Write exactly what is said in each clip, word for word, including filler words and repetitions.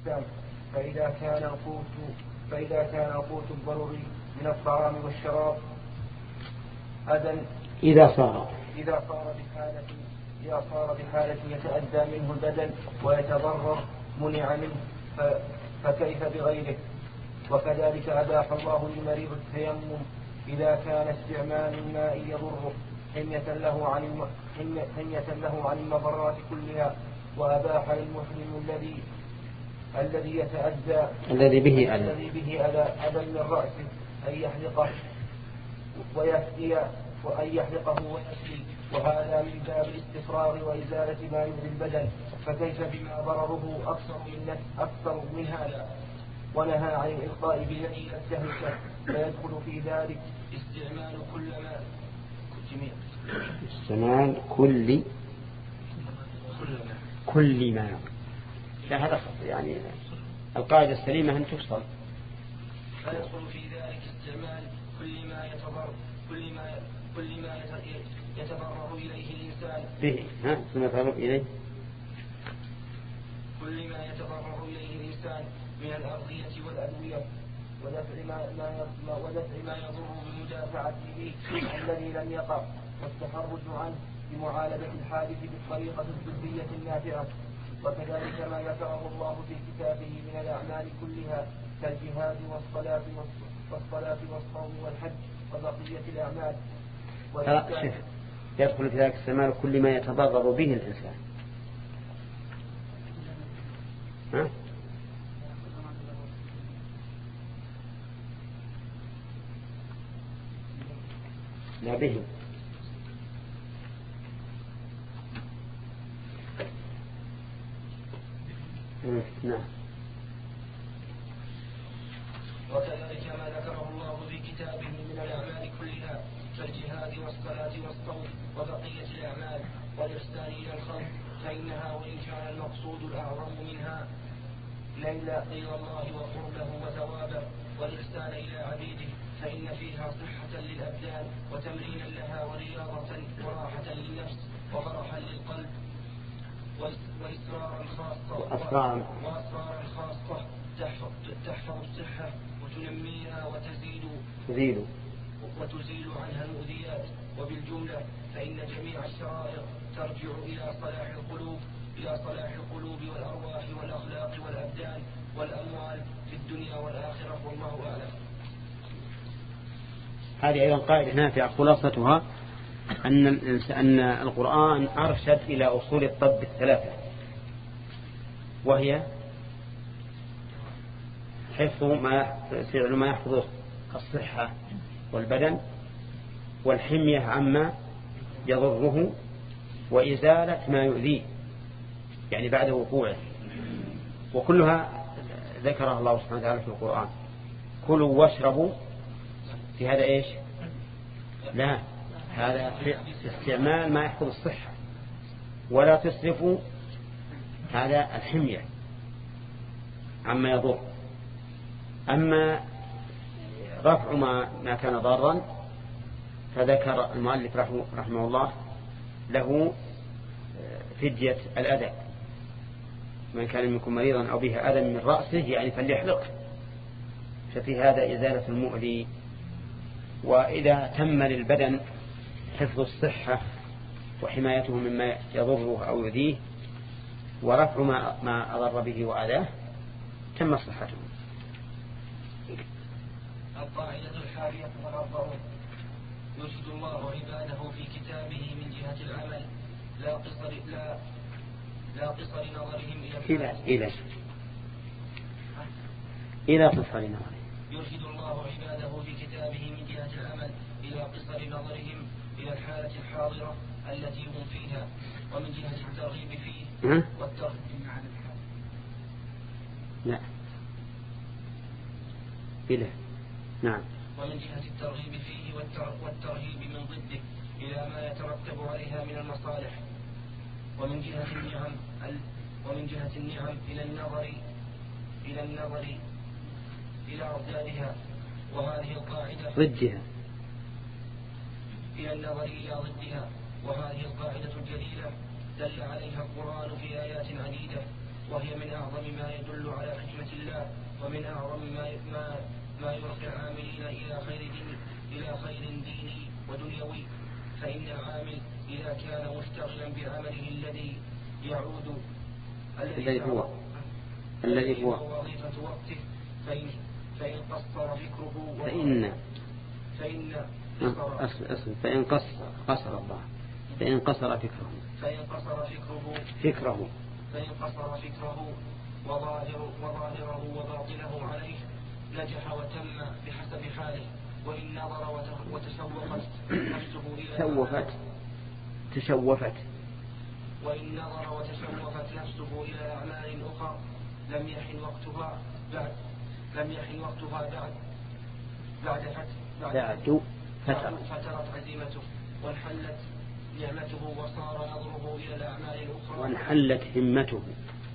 فإذا كان القوت فإذا كان القوت الضروري من الطعام والشراب أذن إذا صار إذا صار بحالة إذا صار بحالة يتأذى منه البدن ويتضرر منع منه فكيف بغيره. وكذلك أباح الله للمريض التيمم إذا كان استعمال الماء يضره حمية له عن الم... حمية له عن المضرات كلها. وأباح للمحرم الذي الذي يتأذى الذي به أذى الذي به أذى أذى من رأسه أن يحلقه ويفتي وأن يحلقه ويفتي، وهذا من باب الاستفراغ وإزالة ما يؤذي البدن. فكيف بما ضرره أكثر من أكثر من هذا. ونهى عن الإلقاء بيده التهلكة، فيدخل في ذلك استعمال كل ما استعمال كل كل ما لا هذا يعني القاعدة السليمة أن تفصل. فيدخل في ذلك استعمال كل ما يتضرر كل ما كل ما يتضرر إليه الإنسان به ها ثم يتضرر إليه كل ما يتضرر إليه الإنسان من الأغذية والأدوية ودفع ما, ما, ودفع ما يضر بمدافعة به الذي لم يقع، والتحرج عنه بمعالجة الحادث بالطريقة الطبية النافعة. وكذلك ما ذكره الله في كتابه من الأعمال كلها كالجهاد والصلاة والصلاة والصوم والحج وبقية الأعمال. يدخل في ذلك استعمال كل ما يتضرر به الإنسان. ها؟ لا به. نعم. وكذلك ما ذكره الله في كتابه من الأعمال كلها كالجهاد والصلاة والصوم وبقية الأعمال والإحسان إلى الخلق، فإنها وإن كان المقصود الأعظم منها ليلى إلى الله وقربه وثوابه والإحسان إلى عبيده، فإن فيها صحة للأبدان وتمرينا لها ورياضة وراحة للنفس وفرحا للقلب وإسرارا خاصة وأسرارا خاصة تحفظ الصحة وتنميها وتزيد تزيد وتزيل عنها المؤذيات. وبالجملة فإن جميع الشرائع ترجع إلى صلاح القلوب إلى صلاح القلوب والأرواح والأخلاق والأبدان والأموال في الدنيا والآخرة، والله أعلم. هذه أيضا قاعدة نافعة خلاصتها أن أن القرآن أرشد إلى أصول الطب الثلاثة، وهي حفظ ما فعل ما يحفظ الصحة والبدن، والحمية عما يضره، وإزالة ما يؤذيه يعني بعد وقوعه. وكلها ذكرها الله سبحانه وتعالى في القرآن. كلوا واشربوا في هذا إيش؟ لا، هذا استعمال ما يحفظ الصحة. ولا تسرفوا، هذا الحمية عما يضر. أما رفع ما, ما كان ضارا فذكر المؤلف رحمه, رحمه الله له فدية الأذى. من كان منكم مريضا أو به أذى من رأسه يعني فليحلق، ففي هذا إزالة المؤذي. وإذا تم للبدن حفظ الصحة وحمايته مما يضره أو يؤذيه ورفع ما, ما أضر به وأذاه تم صحته. القاعدة الحادية والأربعون: يرشد الله عباده في كتابه من جهة العمل لا قصر لا لا قصر نظرهم إلى إلى إلى قصر نظرهم. يرشد الله عباده في كتابه من جهة العمل إلى قصر نظرهم إلى الحالة الحاضرة التي هم فيها، ومن جهة الترغيب فيه والترغيب عن الحال. لا إلى نعم. ومن جهة الترغيب فيه والترهيب من ضده إلى ما يترتب عليها من المصالح. ومن جهة النعم ومن جهة النعم إلى النظر إلى النظر إلى أضدادها، وهذه القاعدة ضدها إلى النظر إلى ضدها وهذه القاعدة الجليلة دل عليها القرآن في آيات عديدة، وهي من أعظم ما يدل على حكمة الله، ومن أعظم ما ما, ما يرقي العاملين إلى خير دين إلى خير ديني ودنيوي. فإن العامل إذا كان مشتغلا بعمله الذي يعود الذي هو الذي هو وظيفة وقته، فإن فإن قصر فكره فإن فإن أصل أصل فإن قصر قصر الله فإن قصر فكره فإن قصر فكره فكره فإن قصر فكره وظاهر وظاهره وباطنه عليه نجح وتم بحسب حاله. وإن نظر وتشوفت نفسه إلى تشوفت تشوفت وإن نظر وتشوفت نفسه إلى أعمال أخرى لم يحن وقتها بعد لم يحن وقتها بعد بعد فترة بعد فترة فترت عزيمته وانحلت نعمته وصار نظره إلى الأعمال الأخرى وانحلت همته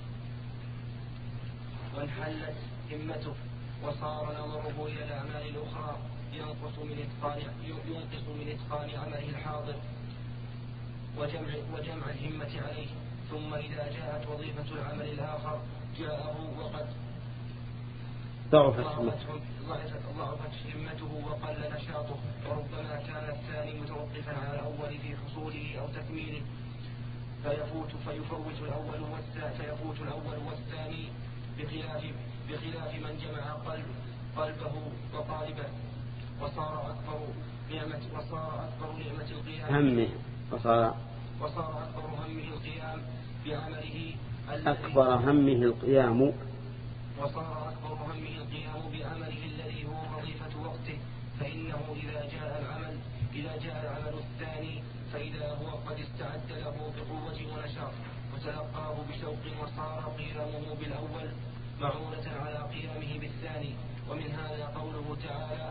وانحلت همته وصار نظره إلى الأعمال الأخرى ينقص من إتقان ينقص من إتقان عمله الحاضر وجمع وجمع الهمة عليه. ثم إذا جاءت وظيفة العمل الآخر جاءه وقد ضعفت ضعفت همته وقل نشاطه، وربما كان الثاني متوقفا على الأول في حصوله أو تكميله فيفوت فيفوت الأول والثاني فيفوت الأول والثاني بخلاف بخلاف من جمع قلب قلبه وقالبه وصار أكبر نعمة وصار أكبر نعمة القيام همه وصار وصار أكبر همه القيام بعمله أكبر همه القيام وصار أكبر همه القيام بعمله الذي هو وظيفة وقته. فإنه إذا جاء العمل إذا جاء العمل الثاني فإذا هو قد استعد له بقوة ونشاط وتلقاه بشوق وصار قيامه بالأول معونة على قيامه بالثاني. ومن هذا قوله تعالى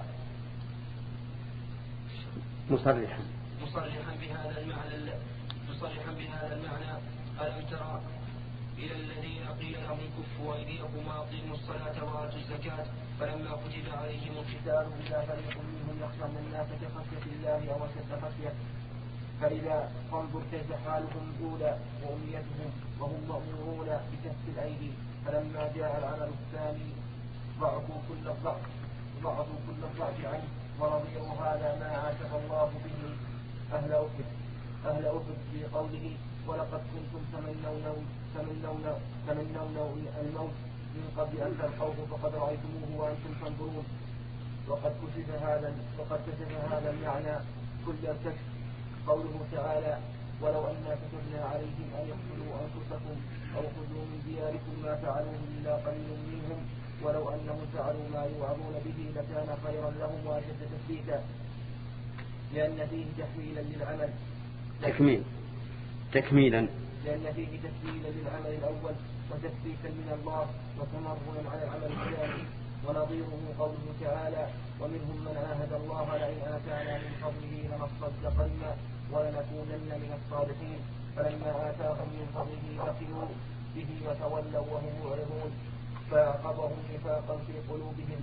مصرحا مصرحا بهذا المعنى مصرحا بهذا المعنى ألم ترى إلى الذين قيل لهم كفوا أيديكم وأقيموا الصلاة وآتوا الزكاة فلما كتب عليهم القتال إذا فريق منهم يخشون الناس كخشية الله أو أشد خشية. فإذا فانظر كيف حالهم الأولى وأمنيتهم وهم مأمورون بكف الأيدي. فلما جاء العمل الثاني ضعفوا كل الضعف ضعفوا كل الضعف عنه ورضيوا هذا ما عاتب الله به أهل أحد أهل أحد في قوله ولقد كنتم تمنون تمنون تمنون الموت من قبل أن تلقوه فقد رأيتموه وأنتم تنظرون. وقد كشف هذا وقد كشف هذا المعنى كل الكشف قوله تعالى ولو أننا كتبنا عليهم أن يقتلوا أنفسكم أو خذوا من دياركم ما فعلوه إلا قليل منهم ولو أنهم فعلوا ما يوعظون به لكان خيرا لهم وأشد تثبيتا. لأن فيه تحويلا للعمل تكميل تكميلا لأن فيه تكميلا للعمل الأول وتثبيتا من الله وتمرنا على العمل الثاني. ونظيره قوله تعالى ومنهم من عاهد الله لئن آتانا من فضله لنصدقن ولنكونن من الصالحين فلما آتاهم من فضله بخلوا به وتولوا وهم معرضون فأعقبهم نفاقا في قلوبهم.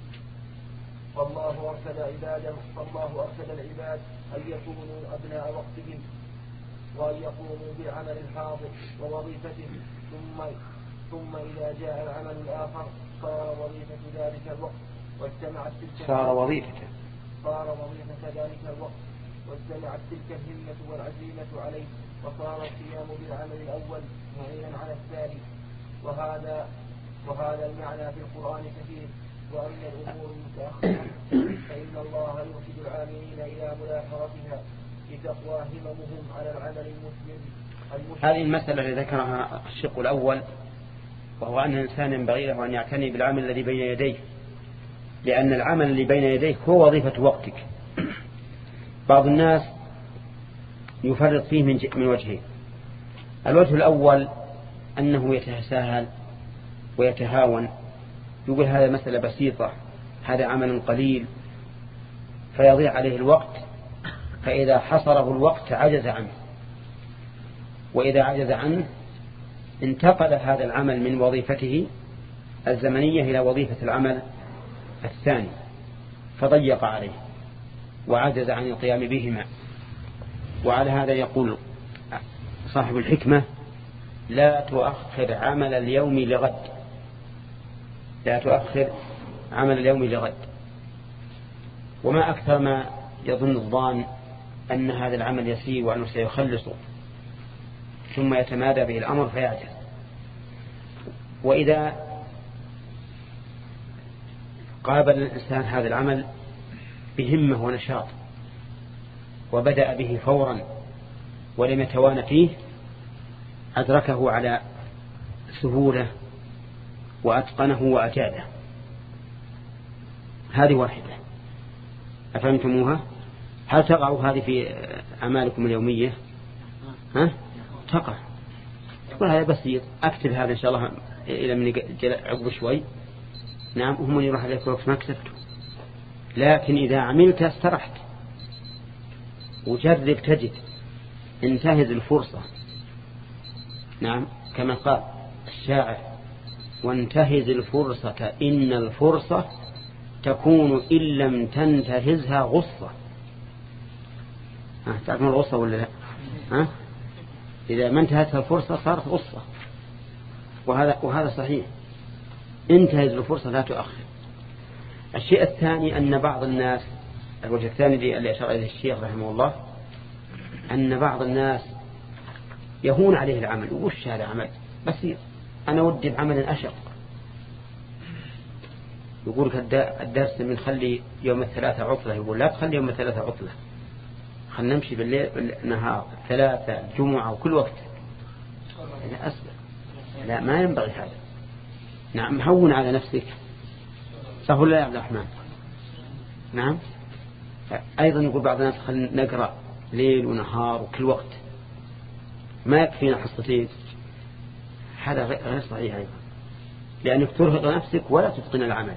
والله أرشد عباده فالله أرشد العباد أن يكونوا أبناء وقتهم وأن يقوموا بالعمل الحاضر ووظيفته ثم ثم إذا جاء العمل الآخر صار وظيفة ذلك الوقت واجتمعت تلك صار وظيفته صار وظيفة ذلك الوقت واجتمعت تلك الهمة والعزيمة عليه وصار القيام بالعمل الأول معينا على الثاني. وهذا وهذا المعنى في القرآن كثير. وأما الأمور المتأخرة فإن الله يرشد العاملين إلى ملاحظتها لتقوى هممهم على العمل المسلم. هذه المسألة التي ذكرها الشق الأول وهو أن الإنسان ينبغي له أن يعتني بالعمل الذي بين يديه لأن العمل الذي بين يديه هو وظيفة وقتك. بعض الناس يفرط فيه من, من وجهين. الوجه الأول أنه يتساهل ويتهاون يقول هذا مسألة بسيطة هذا عمل قليل فيضيع عليه الوقت فإذا حصره الوقت عجز عنه وإذا عجز عنه انتقل هذا العمل من وظيفته الزمنية إلى وظيفة العمل الثاني فضيق عليه وعجز عن القيام بهما. وعلى هذا يقول صاحب الحكمة لا تؤخر عمل اليوم لغد، لا تؤخر عمل اليوم لغد. وما أكثر ما يظن الظان أن هذا العمل يسير وأنه سيخلصه، ثم يتمادى به الأمر فيعجز. وإذا قابل الإنسان هذا العمل بهمة ونشاط وبدأ به فورا ولم يتوانى فيه، أدركه على سهولة وأتقنه وأجاده. هذه واحدة. أفهمتموها؟ هل تقع هذه في أعمالكم اليومية؟ ها؟ تقع. تقول هذا بسيط، أكتب هذا إن شاء الله إلى من عقب شوي. نعم، هم من يروح عليك وقت ما كتبته. لكن إذا عملت استرحت. وجرب تجد، انتهز الفرصة. نعم، كما قال الشاعر: وانتهز الفرصة إن الفرصة تكون إن لم تنتهزها غصة. ها، تعرفون الغصة ولا لا؟ ها؟ إذا ما انتهزها الفرصة صارت غصة. وهذا وهذا صحيح. انتهز الفرصة لا تؤخر. الشيء الثاني أن بعض الناس، الوجه الثاني اللي أشار إليه الشيخ رحمه الله، أن بعض الناس يهون عليه العمل. وش هذا عمل بسيط، أنا ودي بعمل أشق. يقول الدرس من خلي يوم الثلاثة عطلة، يقول لا تخلي يوم الثلاثة عطلة، خلنا نمشي بالليل بالنهار، ثلاثة جمعة وكل وقت. لا أسبق، لا ما ينبغي هذا. نعم، هون على نفسك. سهل لا يا عبد الرحمن. نعم، أيضا يقول بعض الناس خلنا نقرأ ليل ونهار وكل وقت، ما يكفينا حصتين. هذا غير صحيح أيضا، لأنك ترهق نفسك ولا تتقن العمل.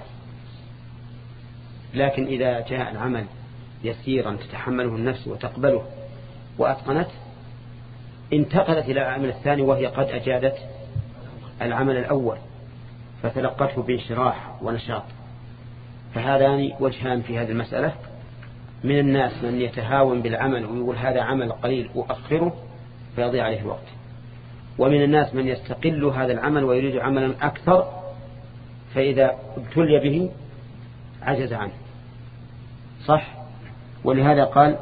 لكن إذا جاء العمل يسيرا تتحمله النفس وتقبله وأتقنت، انتقلت إلى العمل الثاني وهي قد أجادت العمل الأول فتلقته بانشراح ونشاط. فهذان وجهان في هذه المسألة. من الناس من يتهاون بالعمل ويقول هذا عمل قليل وأخره فيضيع عليه الوقت، ومن الناس من يستقل هذا العمل ويريد عملا أكثر، فإذا ابتلي به عجز عنه. صح؟ ولهذا قال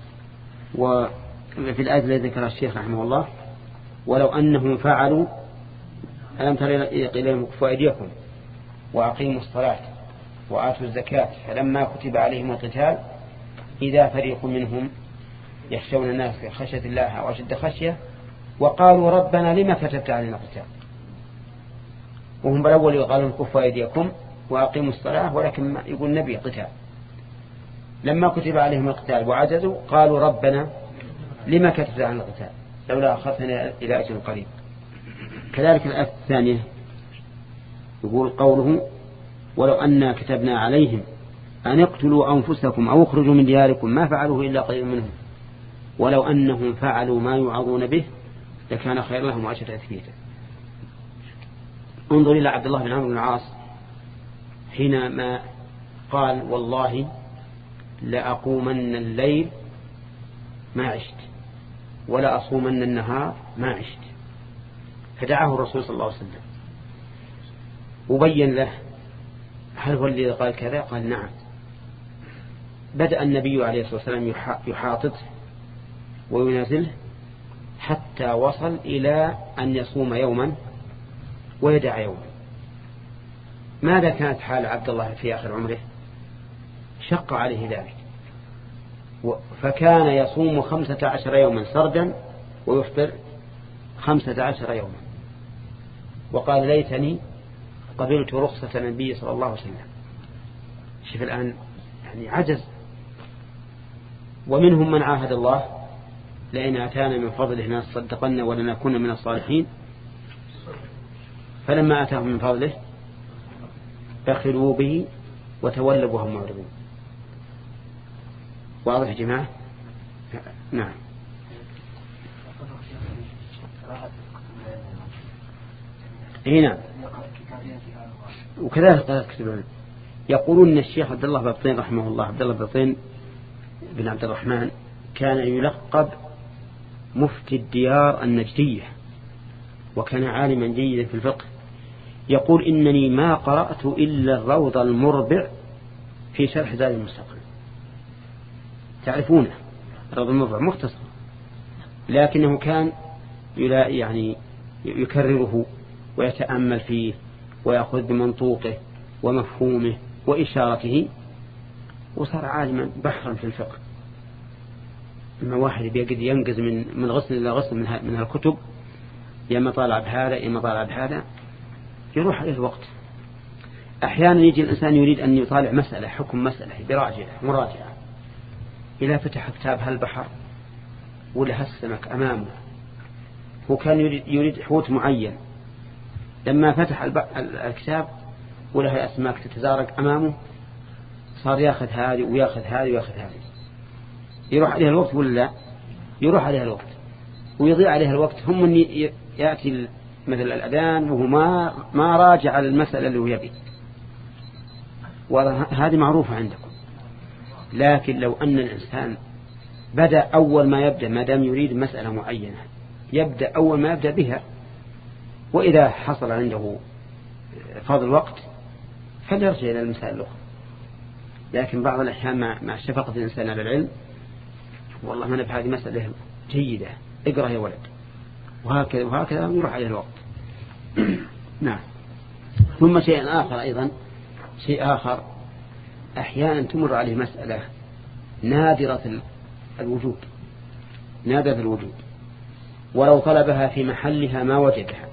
وفي الآية التي ذكرها الشيخ رحمه الله: ولو أنهم فعلوا ألم تر إليهم كفوا أيديكم وأقيموا الصلاة وآتوا الزكاة فلما كتب عليهم القتال إذا فريق منهم يخشون الناس خشية الله وأشد خشية وقالوا ربنا لما كتبت علينا القتال. وهم بالأول قالوا كفوا أيديكم وأقيموا الصلاة، ولكن يقول النبي قتال. لما كتب عليهم القتال وعجزوا قالوا ربنا لما كتبت علينا القتال لولا أخذنا إلى أجل قريب. كذلك الآية الثانية يقول قوله: ولو أننا كتبنا عليهم أن اقتلوا أنفسكم أو اخرجوا من دياركم ما فعلوه إلا قليل منهم ولو أنهم فعلوا ما يوعظون به لكان خير لهم وأشد تثبيتا. انظر إلى عبد الله بن عمرو بن العاص حينما قال: والله لأقومن الليل ما عشت ولا أصومن النهار ما عشت. فدعاه الرسول صلى الله عليه وسلم وبين له هل هو الذي قال كذا؟ قال نعم. بدأ النبي عليه الصلاة والسلام يحاطط وينازله حتى وصل إلى أن يصوم يوما ويدع يوما. ماذا كانت حال عبد الله في آخر عمره؟ شق عليه ذلك، فكان يصوم خمسة عشر يوما سردا ويفطر خمسة عشر يوما، وقال ليتني قبلت رخصة النبي صلى الله عليه وسلم. شوف الآن يعني عجز. ومنهم من عاهد الله لئن آتانا من فضله لنصدقن ولنكون من الصالحين، فلما آتاهم من فضله بخلوا به وتولوا وهم معرضون. واضح يا جماعة؟ نعم. هنا وكذلك قال كتبون يقولون ان الشيخ عبد الله بن بطين رحمه الله، عبد الله بن بطين بن عبد الرحمن، كان يلقب مفتي الديار النجدية، وكان عالما جيدا في الفقه، يقول إنني ما قرأت إلا الروض المربع في شرح زاد المستقنع. تعرفونه الروض المربع مختصر، لكنه كان يعني يكرره ويتأمل فيه ويأخذ بمنطوقه ومفهومه وإشارته، وصار عالما بحرا في الفقه. أما واحد بيقعد ينقز من من غسل إلى غسل من من الكتب، يا طالع بهذا يا طالع بهذا، يروح عليه الوقت. أحيانا يجي الإنسان يريد أن يطالع مسألة، حكم مسألة براجعة مراجعة، إذا فتح كتاب هالبحر ولا هالسمك أمامه، هو كان يريد, يريد حوت معين، لما فتح الكتاب ولا هالأسماك تتزارق أمامه، صار ياخذ هذه وياخذ هذه وياخذ هذه، يروح عليها الوقت ولا لا؟ يروح عليها الوقت ويضيع عليها الوقت. هم من يأتي مثل الأذان وهو ما ما راجع المسألة اللي هو يبي، وهذه معروفة عندكم. لكن لو أن الإنسان بدأ أول ما يبدأ، ما دام يريد مسألة معينة يبدأ أول ما يبدأ بها، وإذا حصل عنده فاضل وقت فليرجع إلى المسائل الأخرى. لكن بعض الأحيان مع, مع شفقة الإنسان على العلم، والله ما نبحث هذه مسألة جيدة، اقرأ يا ولد، وهكذا وهكذا يروح عليه الوقت. نعم. ثم شيء آخر أيضا، شيء آخر أحيانا تمر عليه مسألة نادرة الوجود، نادرة الوجود، ولو طلبها في محلها ما وجدها،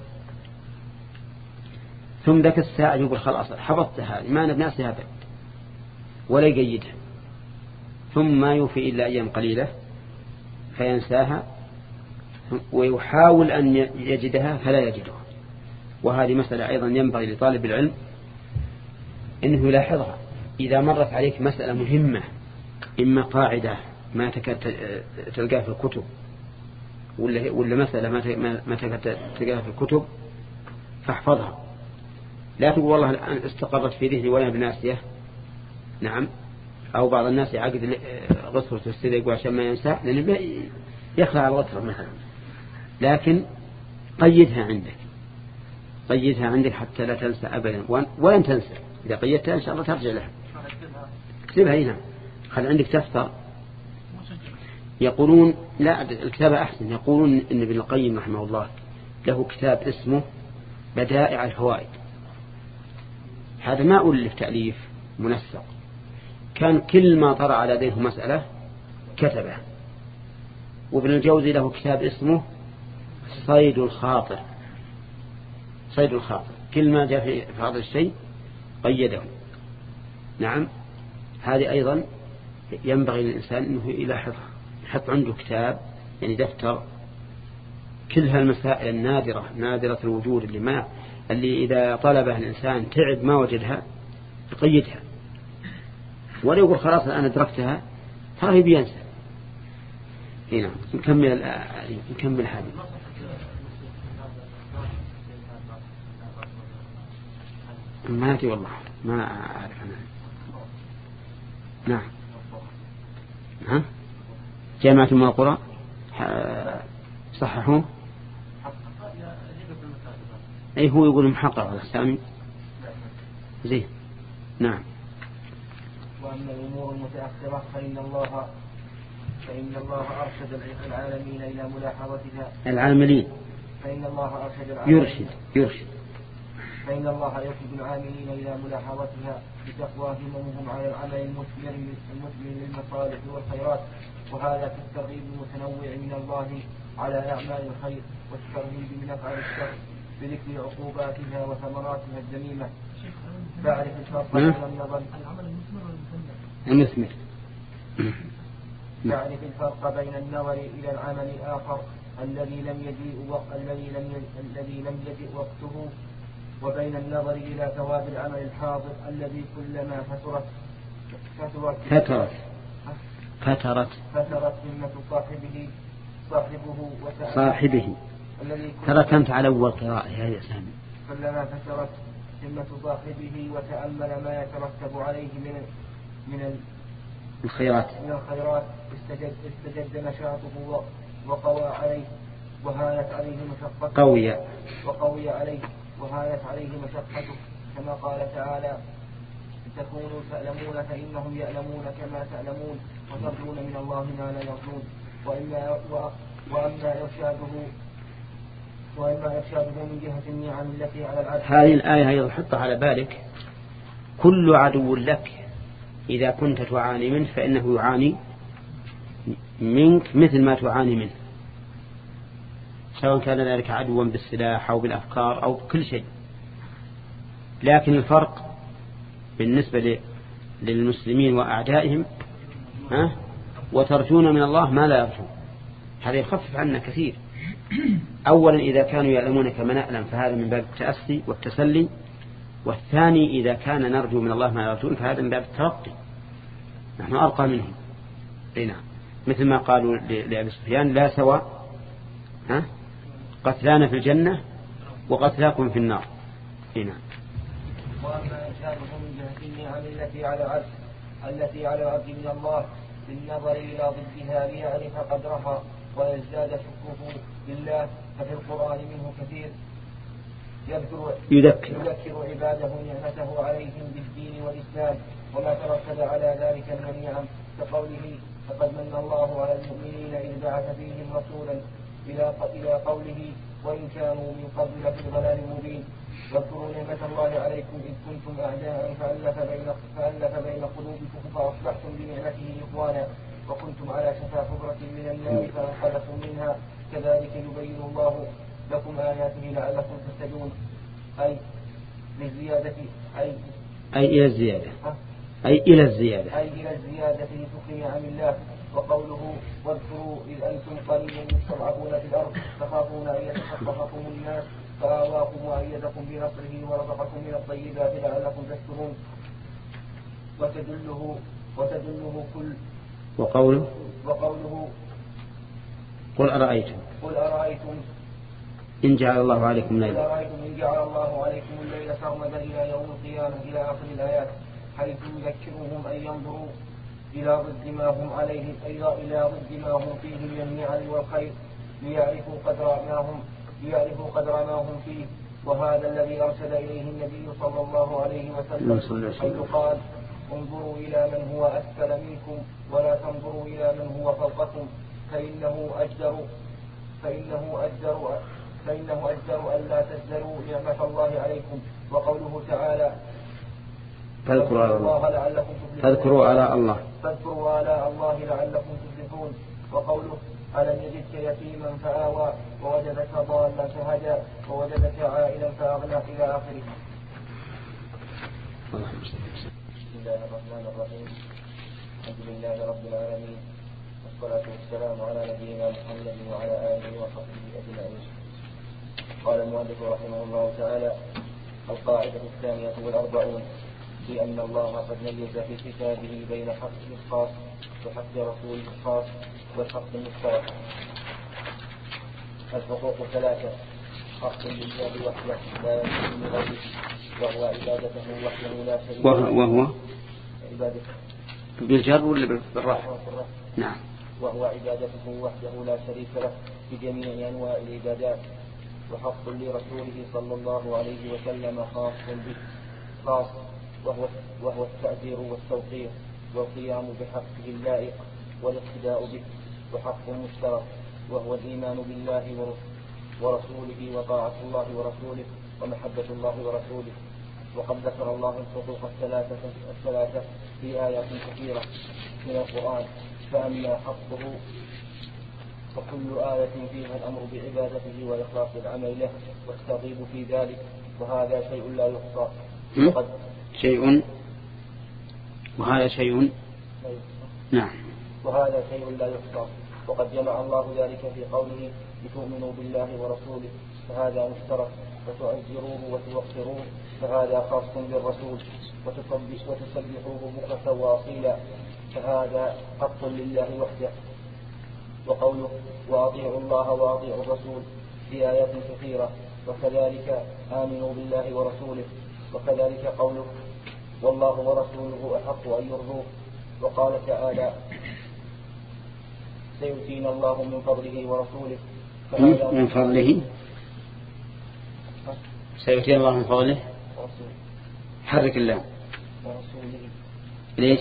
ثم ذاك الساعة يقول خلاص حفظت هذه ما نبناسها بعد، ولا يقيدها، ثم ما يوفي إلا أيام قليلة فينساها، ويحاول أن يجدها فلا يجدها. وهذه مسألة أيضا ينبغي لطالب العلم أنه يلاحظها. إذا مرت عليك مسألة مهمة، إما قاعدة ما تكاد تلقاها في الكتب، ولا ولا مسألة ما تكاد تلقاها في الكتب، فاحفظها. لا تقول والله الآن استقرت في ذهني ولا بناسية. نعم. أو بعض الناس يعقد غسرة السرق عشان ما ينسى، لأنه يخلع الغسرة مثلا. لكن قيدها عندك، قيدها عندك حتى لا تنسى أبدا، ولن تنسى. إذا قيدتها إن شاء الله ترجع لها. اكتبها هنا، خل عندك تفتر. يقولون لا، الكتابة أحسن. يقولون إن ابن القيم رحمه الله له كتاب اسمه بدائع الفوائد. هذا ما ألف تأليف منسق، كان كل ما طرأ على يديه مسألة كتبه. وابن الجوزي له كتاب اسمه صيد الخاطر، صيد الخاطر، كل ما جاء في هذا الشيء قيده. نعم. هذه أيضا ينبغي للإنسان أنه يلاحظها، يحط عنده كتاب يعني دفتر كل هالمسائل النادرة، نادرة الوجود، اللي ما اللي إذا طلبها الإنسان تعب ما وجدها يقيدها، ولا يقول خلاص الآن أدركتها، هذه بينسى. هنا نكمل نكمل هذه. ما أدري والله، ما أعرف أنا. نعم. ها جامعة من القرى صححوه. أي هو يقول محقق على السامي زين. نعم. وأما الأمور المتأخرة فإن الله فإن الله أرشد العالمين إلى ملاحظتها. العاملين. فإن الله أرشد العالمين. يرشد يرشد. فإن الله يرشد العاملين إلى ملاحظتها بتقوى هممهم على العمل المثمر المثمر للمصالح والخيرات، وهذا في الترغيب المتنوع من الله على أعمال الخير، والترهيب من أفعال الشر بذكر عقوباتها وثمراتها الذميمة. فاعرف الفرق بين النظر المثمر. فاعرف الفرق بين النظر إلى العمل الآخر الذي لم يجيء وقت الذي لم الذي لم يجيء وقته، وبين النظر إلى ثواب العمل الحاضر الذي كلما فترت فترت فترت فترت فترت همة صاحبه صاحبه صاحبه الذي ترى كنت على أول قراءة يا سامي. كلما فترت همة صاحبه وتأمل ما يترتب عليه من من الخيرات من الخيرات استجد, استجد نشاطه وقوى عليه وهانت عليه مشقته قوي وقوي عليه وهانت عليه مشقته كما قال تعالى تكونوا تألمون فإنهم يألمون كما تألمون وترجون من الله ما لا يرجون وإما, وأما إرشاده وإما إرشاده من جهة النعم التي على العبد. هذه الآية أيضا حطها على بالك، كل عدو لك إذا كنت تعاني منه فإنه يعاني منك مثل ما تعاني منه، سواء كان ذلك عدوا بالسلاح أو بالأفكار أو كل شيء. لكن الفرق بالنسبة للمسلمين وأعدائهم ها وترجون من الله ما لا يرجون، هذا يخفف عنا كثير. أولا إذا كانوا يعلمون كما نعلم فهذا من باب التأسي والتسلي، والثاني إذا كان نرجو من الله ما لا يرجون فهذا من باب الترقي، نحن أرقى منهم. نعم، مثل ما قالوا لأبي سفيان لا سواء ها قتلانا في الجنة وقتلاكم في النار. نعم. وأما إرشاده من جهة النعم التي على العبد التي على العبد من الله بالنظر إلى ضدها ليعرف قدرها ويزداد شكره بالله، ففي القرآن منه كثير يذكر, يذكر. يذكر عباده نعمته عليهم بالدين والإسلام وما ترتب على ذلك من النعم، كقوله فقد من الله على المؤمنين إذ بعث فيهم رسولا إلى قوله وإن كانوا من قبل لفي ضلال مبين. واذكروا نعمة الله عليكم إذ كنتم أعداء فألف بين, فألف بين قلوبكم فأصبحتم بنعمته إخوانا وكنتم على شفا حفرة من النار فانقذكم منها كذلك يبين الله لكم آياته لعلكم تهتدون. أي للزيادة أي أي إلى الزيادة أي إلى الزيادة أي إلى الزيادة لشكر نعم الله. وقوله واذكروا إذ أنتم قليل مستضعفون في الأرض تخافون أن يتخطفكم الناس فآواكم وأيدكم بنصره ورزقكم من الطيبات لعلكم تشكرون. وتدله وتدله كل وقوله وقوله قل أرأيتم قل أرأيتم إن جعل الله عليكم قل الليل أرأيتم إن جعل الله عليكم الليل سرمدا إلى يوم القيامة إلى آخر الآيات، حيث يذكرهم أن ينظروا إلى ضد ما هم عليه إلى ضد ما هم فيه من النعم والخير ليعرفوا قدر ما هم ليعرفوا قدر ما هم فيه. وهذا الذي أرشد إليه النبي صلى الله عليه وسلم حيث قال انظروا إلى من هو أسفل منكم ولا تنظروا إلى من هو فوقكم فإنه أجدر فإنه أجدر فإنه أجدر ألا تزدروا نعمة الله عليكم. وقوله تعالى فاذكروا على الله لعلكم فاذكروا على الله فاذكروا على الله لعلكم تفلحون. وقوله ألم يجدك يتيما فآوى ووجدك ضالا فهدى ووجدك عائلا فأغنى إلى آخره. بسم الله الرحمن الرحيم. الحمد لله رب العالمين والصلاة والسلام على نبينا محمد وعلى آله وصحبه أجمعين. قال المؤلف رحمه الله تعالى القاعدة الثانية والأربعون في أن الله قد ميز في كتابه بين حقه الخاص وحق رسوله الخاص والحق المشترك. الحقوق ثلاثة: حق لله وحده لا يمكن لغيره وهو عبادته وحده لا شريك له وهو عبادته بالجر ولا بالرفع؟ نعم. وهو عبادته وحده لا شريك له بجميع أنواع العبادات. وحق لرسوله صلى الله عليه وسلم خاص به خاص وهو, وهو التأثير والتوقير والقيام بحقه اللائق والاقتداء به. وحق مشترك وهو الإيمان بالله ورسوله وطاعة الله ورسوله ومحبة الله ورسوله. وقد ذكر الله الحقوق الثلاثة الثلاثة في آيات كثيرة من القرآن. فأما حقه فكل آية فيها الأمر بعبادته وإخلاص العمل له والترغيب في ذلك، وهذا شيء لا يحصى. وقد شيء وهذا شيء نعم وهذا شيء لا يحصى. وقد جمع الله ذلك في قوله لتؤمنوا بالله ورسوله فهذا مشترك، وتعزروه وتوقروه فهذا خاص بالرسول، وتسبحوه بكرة وأصيلا فهذا حق لله وحده. وقوله وأطيعوا الله وأطيعوا الرسول في آيات كثيرة. وكذلك آمنوا بالله ورسوله. وكذلك قوله والله ورسوله أحق أن يرضوه. وقال تعالى سيؤتينا الله من فضله ورسوله من فضله سيؤتينا الله من فضله. حرك الله ليش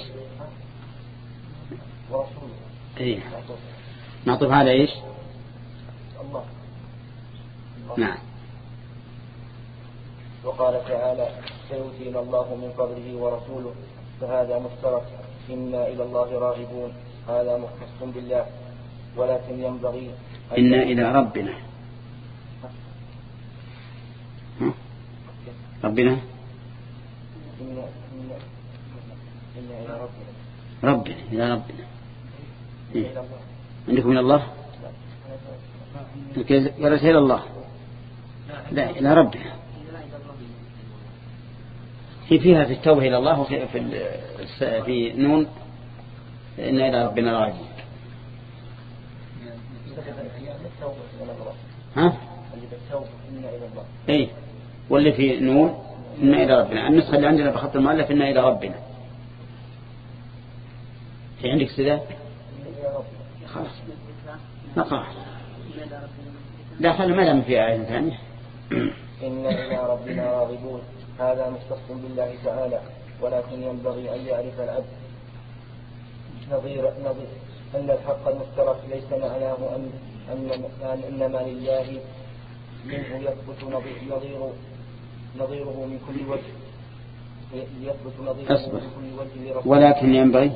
ايه نعطف على ايش الله. نعم. وقال تعالى سيؤتينا الله من فضله ورسوله فهذا مشترك إنا إلى الله راغبون هذا مختص بالله ولكن ينبغي إنا إلى ربنا ربنا إنا إلى ربنا ربنا إلى ربنا إيه؟ عندكم من الله قال إلى الله لا إلى ربنا في فيها في التوبة إلى الله وفي في, في نون إن إلى ربنا راجعون. ها إيه واللي في نون إن إلى ربنا. النسخة اللي عندنا بخط المؤلف إن إلى ربنا. في عندك سداد خلاص نقرأ لا خلي ما دام في آية ثانية. إن إلى ربنا راغبون هذا مختص بالله تعالى ولكن ينبغي أن يعرف العبد نظير نظير أن الحق المشترك ليس معناه أن أن إنما لله منه يثبت نظير نظيره من كل وجه يثبت نظيره من كل وجه لرسوله. ولكن ينبغي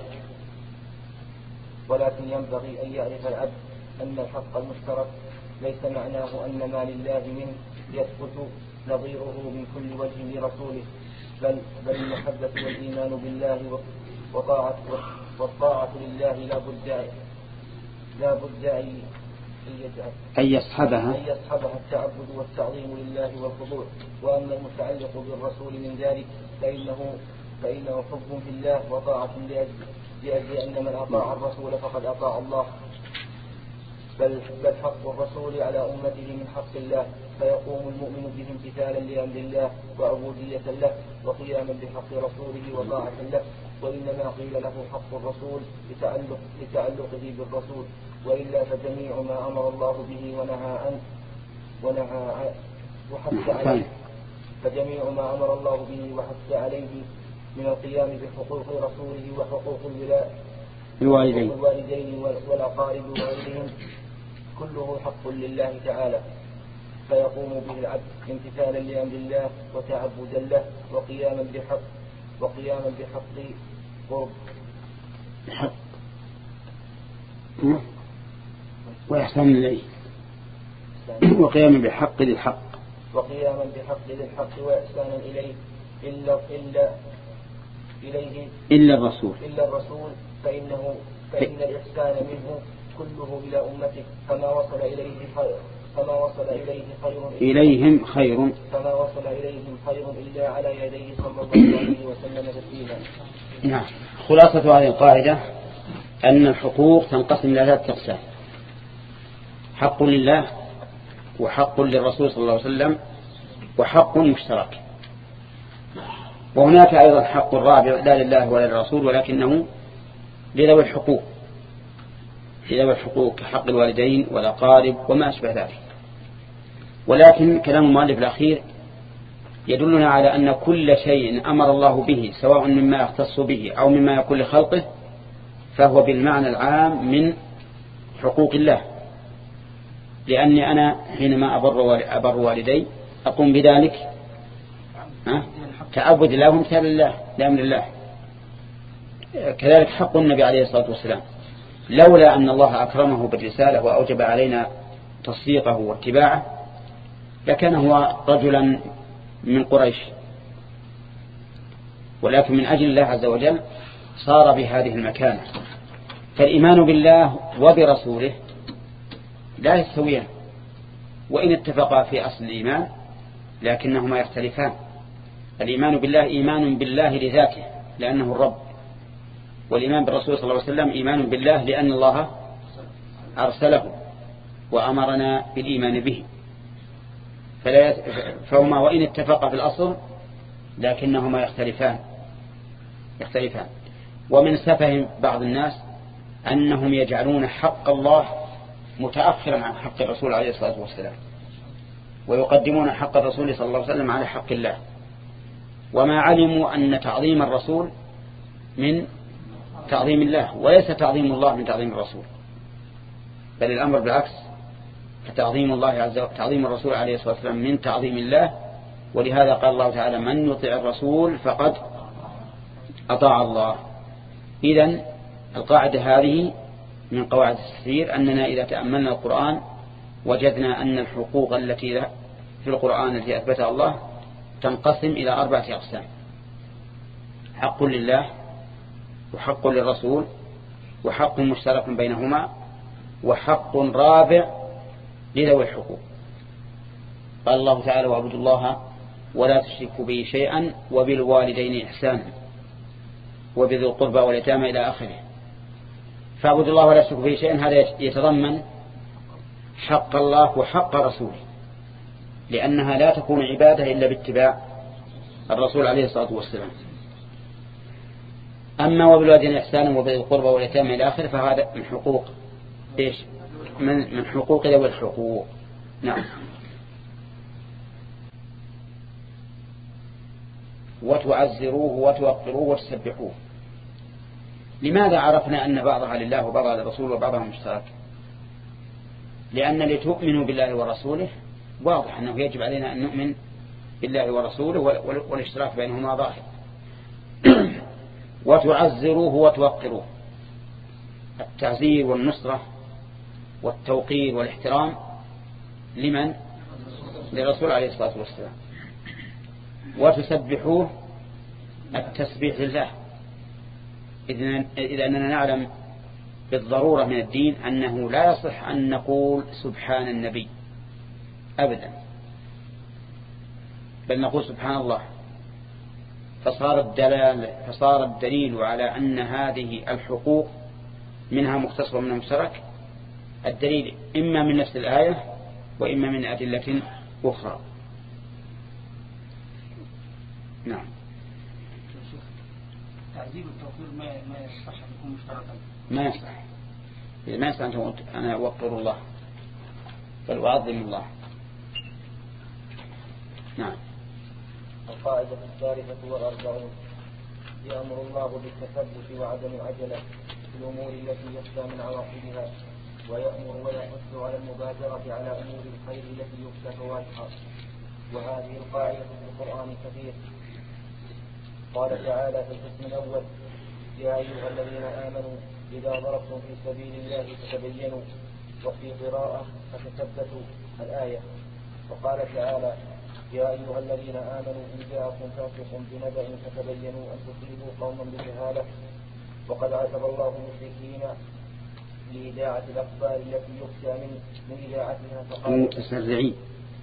ولكن ينبغي أن يعرف العبد أن الحق المشترك ليس معناه أن ما لله منه يثبت نظيره من كل وجه لرسوله بل بل المحبة والإيمان بالله وطاعة والطاعة لله لا بد لا بد أن يصحبها أن يصحبها التعبد والتعظيم لله والخضوع. وأما المتعلق بالرسول من ذلك فإنه فإنه حب في الله وطاعة لأجل لأجل أن من أطاع الرسول فقد أطاع الله بل بل حق الرسول على أمته من حق الله فيقوم المؤمن به امتثالا لأمر الله وعبودية له وقياما بحق رسوله وطاعة له. وإنما قيل له حق الرسول لتعلق لتعلقه بالرسول وإلا فجميع ما أمر الله به ونهى عنه ونهى وحث عليه فجميع ما أمر الله به وحث عليه من القيام بحقوق رسوله وحقوق الوالدين الوالدين والأقارب وغيرهم كله حق لله تعالى فيقوم به العبد امتثالا لأمر الله وتعبدا له وقياما بحق وقياما بحق قرب بحق وإحسان إليه وقياما بحق للحق وقياما بحق للحق وإحسانا إليه إلا إلا إليه إلا الرسول إلا الرسول فإنه فإن الإحسان منه كله إلى أمته فما وصل إليه خير فما وصل إليه خير إليهم خير فما وصل إليهم خير إلا على يديه صلى الله عليه وسلم تسليما. نعم. خلاصة هذه القاعدة أن الحقوق تنقسم إلى ثلاثة أقسام: حق لله وحق للرسول صلى الله عليه وسلم وحق مشترك. وهناك أيضا حق رابع لا لله ولا للرسول ولكنه لذوي الحقوق لذوي الحقوق كحق الوالدين والأقارب وما أشبه ذلك. ولكن كلام المؤلف الأخير يدلنا على أن كل شيء أمر الله به سواء مما يختص به أو مما يكون لخلقه فهو بالمعنى العام من حقوق الله. لأني أنا حينما أبر, أبر والدي أقوم بذلك تعبد الله وامتثال الله لأمر الله. كذلك حق النبي عليه الصلاة والسلام لولا أن الله أكرمه بالرسالة وأوجب علينا تصديقه واتباعه لكان هو رجلا من قريش، ولكن من أجل الله عز وجل صار بهذه المكانة. فالإيمان بالله وبرسوله لا يستويان وإن اتفقا في أصل الإيمان لكنهما يختلفان. الإيمان بالله إيمان بالله لذاته لأنه الرب، والإيمان بالرسول صلى الله عليه وسلم إيمان بالله لأن الله أرسله وأمرنا بالإيمان به. فلا فهما وإن اتفقا في الأصل لكنهما يختلفان يختلفان ومن سفه بعض الناس أنهم يجعلون حق الله متأخرا عن حق الرسول عليه الصلاة والسلام، ويقدمون حق الرسول صلى الله عليه وسلم على حق الله، وما علموا أن تعظيم الرسول من تعظيم الله، وليس تعظيم الله من تعظيم الرسول، بل الأمر بالعكس، فتعظيم الله عز وجل تعظيم الرسول عليه الصلاة والسلام من تعظيم الله. ولهذا قال الله تعالى: من يطع الرسول فقد أطاع الله. إذن القاعدة هذه من قواعد التفسير، أننا إذا تأملنا القرآن وجدنا أن الحقوق التي في القرآن التي أثبتها الله تنقسم إلى أربعة أقسام: حق لله، وحق للرسول، وحق مشترك بينهما، وحق رابع لذوي الحقوق. قال الله تعالى: واعبدوا الله ولا تشركوا به شيئا وبالوالدين إحسانا وبذي القربى واليتامى إلى آخره. فاعبدوا الله ولا تشركوا به شيئا هذا يتضمن حق الله وحق رسوله، لأنها لا تكون عبادة إلا باتباع الرسول عليه الصلاة والسلام. أما وبالوالدين إحسانا وبذي القربى واليتامى إلى آخره فهذا من حقوق إيش؟ من من حقوق ذوي الحقوق. نعم. وتعزروه وتوقروه وتسبحوه. لماذا عرفنا أن بعضها لله وبعضها للرسول وبعضها مشترك؟ لأن لتؤمنوا بالله ورسوله واضح أنه يجب علينا أن نؤمن بالله ورسوله والاشتراك بينهما ظاهر. وتعزروه وتوقروه، التعزير والنصرة والتوقير والاحترام لمن؟ للرسول عليه الصلاة والسلام. وتسبحوه، التسبيح لله، إذا أننا نعلم بالضرورة من الدين أنه لا يصح أن نقول سبحان النبي أبدا، بل نقول سبحان الله. فصار الدلال فصار الدليل على أن هذه الحقوق منها مختص ومنها مشترك، الدليل إما من نفس الآية وإما من أدلة أخرى. نعم. تعذيب التوقير ما ما يصح أن يكون مشتركا. ما يصح. ما يصح أن تقول أنا أوقر الله، بل أعظم الله. نعم. القاعدة الثالثة والأربعون: يأمر الله بالتثبت وعدم العجلة في الأمور التي يخشى من عواقبها، ويأمر ويحث على المبادرة على أمور الخير التي يخشى فواتها. وهذه القاعدة في القرآن كثير. قال تعالى في القسم الأول: يا أيها الذين آمنوا إذا ضربتم في سبيل الله فتبينوا، وفي قراءة فتثبتوا الآية. وقال تعالى: يا أيها الذين آمنوا إن جاءكم فاسق بنبأ فتبينوا أن تصيبوا قوما بجهالة. وقد عاتب الله المشركين لإذاعة الأخبار التي يخشى من من إذاعتها، فقال: المتسرعين.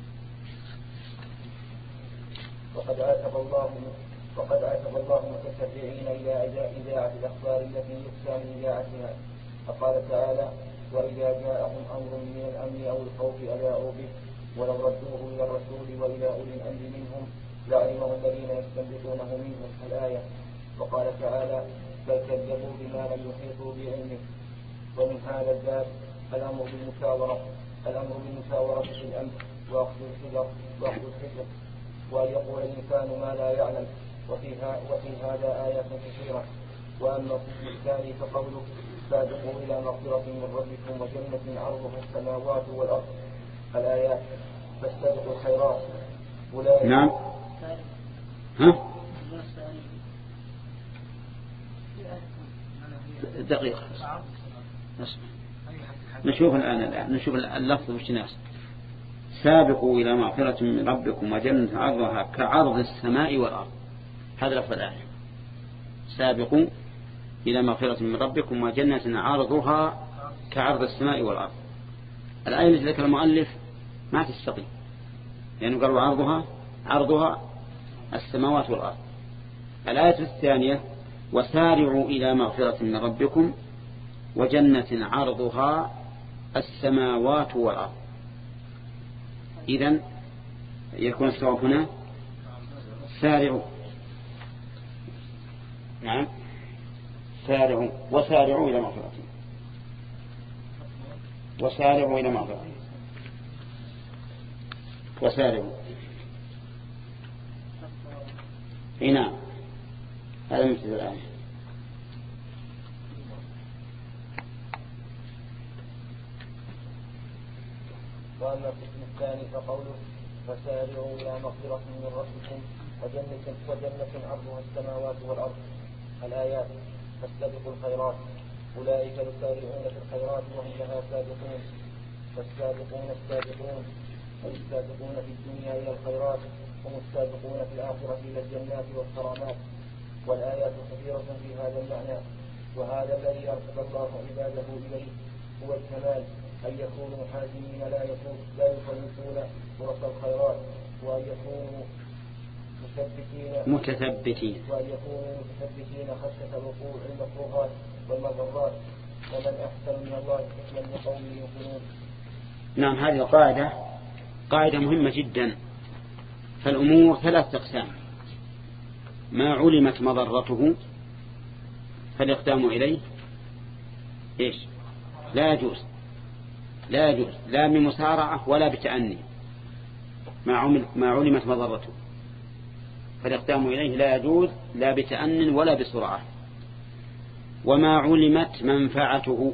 وقد عاتب الله وقد عاتب الله المتسرعين إلى إذاعة الأخبار التي يخشى من إذاعتها، فقال تعالى: وإذا جاءهم أمر من الأمن أو الخوف أذاعوا به ولو ردوه إلى الرسول وإلى أولي الأمر منهم لعلمه الذين يستنبطونه منهم الآية. وقال تعالى: بل كذبوا بما لم يحيطوا بعلمه. ومن هذا الباب الأمر بالمشاورة الأمر بالمشاورة في الأمر وأخذ الحذر وأخذ الحذر وأن يقول الإنسان ما لا يعلم. وفيها وفي هذا آيات كثيرة. وأما القسم الثاني فقوله: سابقوا إلى مغفرة من ربكم وجنة عرضها السماوات والأرض الآيات. فاستبقوا الخيرات. نعم. ها؟ دقيقة. نشوف الآن الآن نشوف اللفظ وش ناس. سابقوا إلى مغفرة من ربكم وجنة عرضها كعرض السماء والأرض. هذا لفظ الآية. سابقوا إلى مغفرة من ربكم وجنة عرضها كعرض السماء والأرض. الآية التي ذكر المؤلف ما تستقيم، لأنه يعني قالوا عرضها عرضها السماوات والأرض. الآية الثانية: وسارعوا إلى مغفرة من ربكم وجنة عرضها السماوات والأرض. إذن يكون الصواب هنا سارعوا. نعم، سارعوا وسارعوا إلى مغفرة. وسارعوا إلى مغفرة وسارعوا هنا هذا مثل الآية. وأما القسم الثاني فقوله فسارعوا إلى مغفرة من ربكم وجنة وجنة عرضها السماوات والأرض الآيات. فاستبقوا الخيرات أولئك يسارعون في الخيرات وهم لها سابقون. فالسابقون السابقون والسابقون في الدنيا إلى الخيرات هم السابقون في الآخرة إلى الجنات والكرامات. والآيات كثيرة في هذا المعنى. وهذا الذي أرشد الله عباده إليه هو الكمال أن يكونوا حازمين لا يفوت لا يفوتون فرص الخيرات وأن يكونوا مثبتين متثبتين وأن يكونوا متثبتين خشية وقوع المكروهات والمضرات. ومن أحسن من الله حكما لقوم يوقنون. نعم، هذه القاعدة قاعدة مهمة جدا. فالأمور ثلاث أقسام: ما علمت مضرته فالإقدام إليه إيش؟ لا يجوز لا يجوز لا بمسارعة ولا بتأني. ما ما علمت مضرته فالإقدام إليه لا يجوز لا بتأن ولا بسرعة. وما علمت منفعته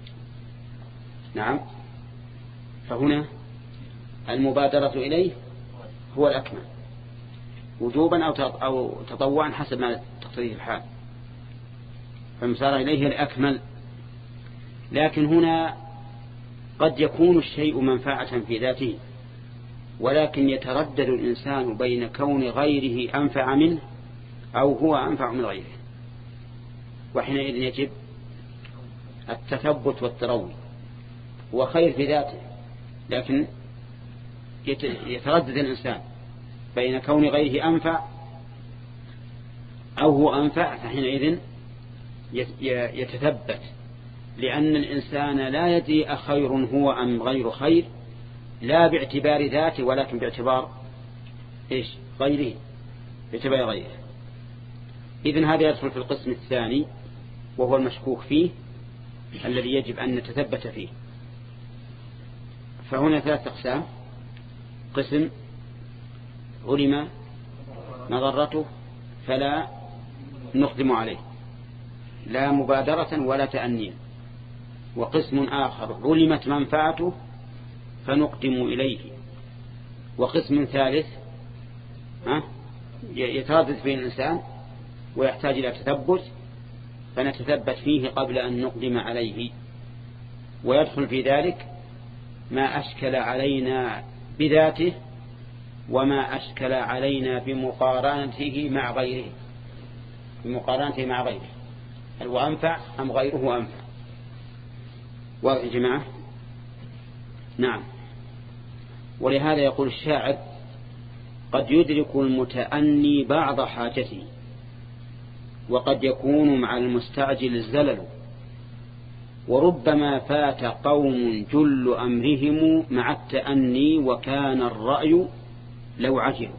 نعم فهنا المبادرة إليه هو الأكمل وجوبا أو تطوعا حسب ما تقتضيه الحال. فالمسارعة إليه الأكمل. لكن هنا قد يكون الشيء منفعة في ذاته، ولكن يتردد الإنسان بين كون غيره أنفع منه أو هو أنفع من غيره، وحينئذ يجب التثبت والتروي. هو خير في ذاته، لكن يتردد الإنسان بين كون غيره أنفع أو هو أنفع، فحينئذ يتثبت، لأن الإنسان لا يدري أخير هو أم غير خير، لا باعتبار ذاته ولكن باعتبار إيش؟ غيره، باعتبار غيره. إذن هذا يدخل في القسم الثاني وهو المشكوك فيه الذي يجب أن نتثبت فيه. فهنا ثلاث أقسام: قسم علم مضرته فلا نقدم عليه لا مبادرة ولا تأنيا، وقسم آخر علمت منفعته فنقدم إليه، وقسم ثالث يتردد فيه الإنسان ويحتاج إلى تثبت فنتثبت فيه قبل أن نقدم عليه. ويدخل في ذلك ما أشكل علينا بذاته وما أشكل علينا بمقارنته مع غيره بمقارنته مع غيره هل هو أنفع أم غيره أنفع. واضح يا جماعة؟ نعم. ولهذا يقول الشاعر: قد يدرك المتأني بعض حاجته وقد يكون مع المستعجل الزلل، وربما فات قوم جل أمرهم مع التأني وكان الرأي لو عجلوا.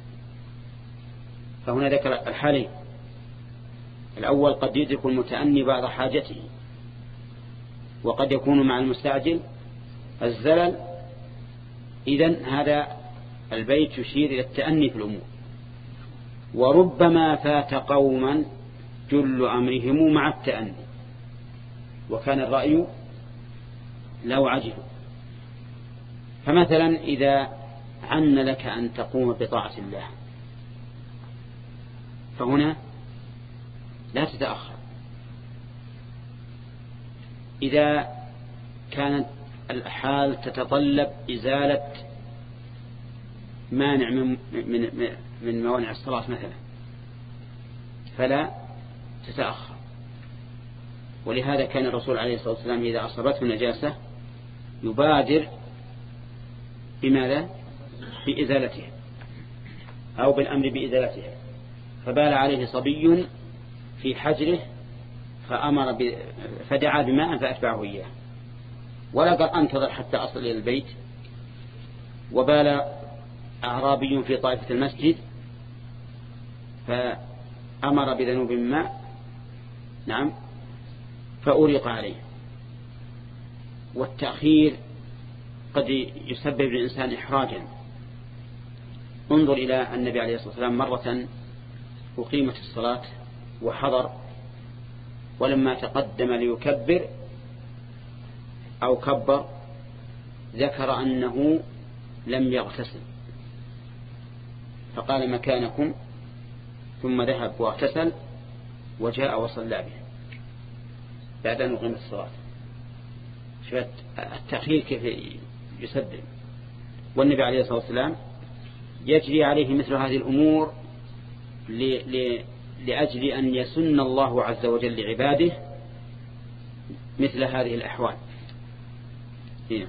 فهنا ذكر الحالين: الأول قد يدرك المتأني بعض حاجته وقد يكون مع المستعجل الزلل. إذن هذا البيت يشير إلى التأني في الأمور. وربما فات قوما جل أمرهم مع التأني وكان الرأي لو عجلوا. فمثلا إذا عن لك أن تقوم بطاعة الله فهنا لا تتأخر. إذا كانت الحال تتطلب إزالة مانع من, من, من موانع الصلاة مثلا فلا تتأخر. ولهذا كان الرسول عليه الصلاة والسلام إذا أصابته نجاسة يبادر بماذا؟ بإزالتها أو بالأمر بإزالتها. فبال عليه صبي في حجره فأمر ب... فدعا بماء فأتبعه إياه، ولا قال أنتظر حتى أصل إلى البيت. وبال أعرابي في طائفة المسجد فأمر بذنوب ماء نعم فأريق عليه. والتأخير قد يسبب للإنسان إحراجا. انظر إلى النبي عليه الصلاة والسلام مرة أقيمت الصلاة وحضر، ولما تقدم ليكبر أو كبر ذكر أنه لم يغتسل، فقال مكانكم، ثم ذهب واغتسل وجاء وصلى به بعد أن أقيمت الصلاة. التأخير كيف يسبب. والنبي عليه الصلاة والسلام يجري عليه مثل هذه الأمور لأجل أن يسن الله عز وجل لعباده مثل هذه الأحوال. هنا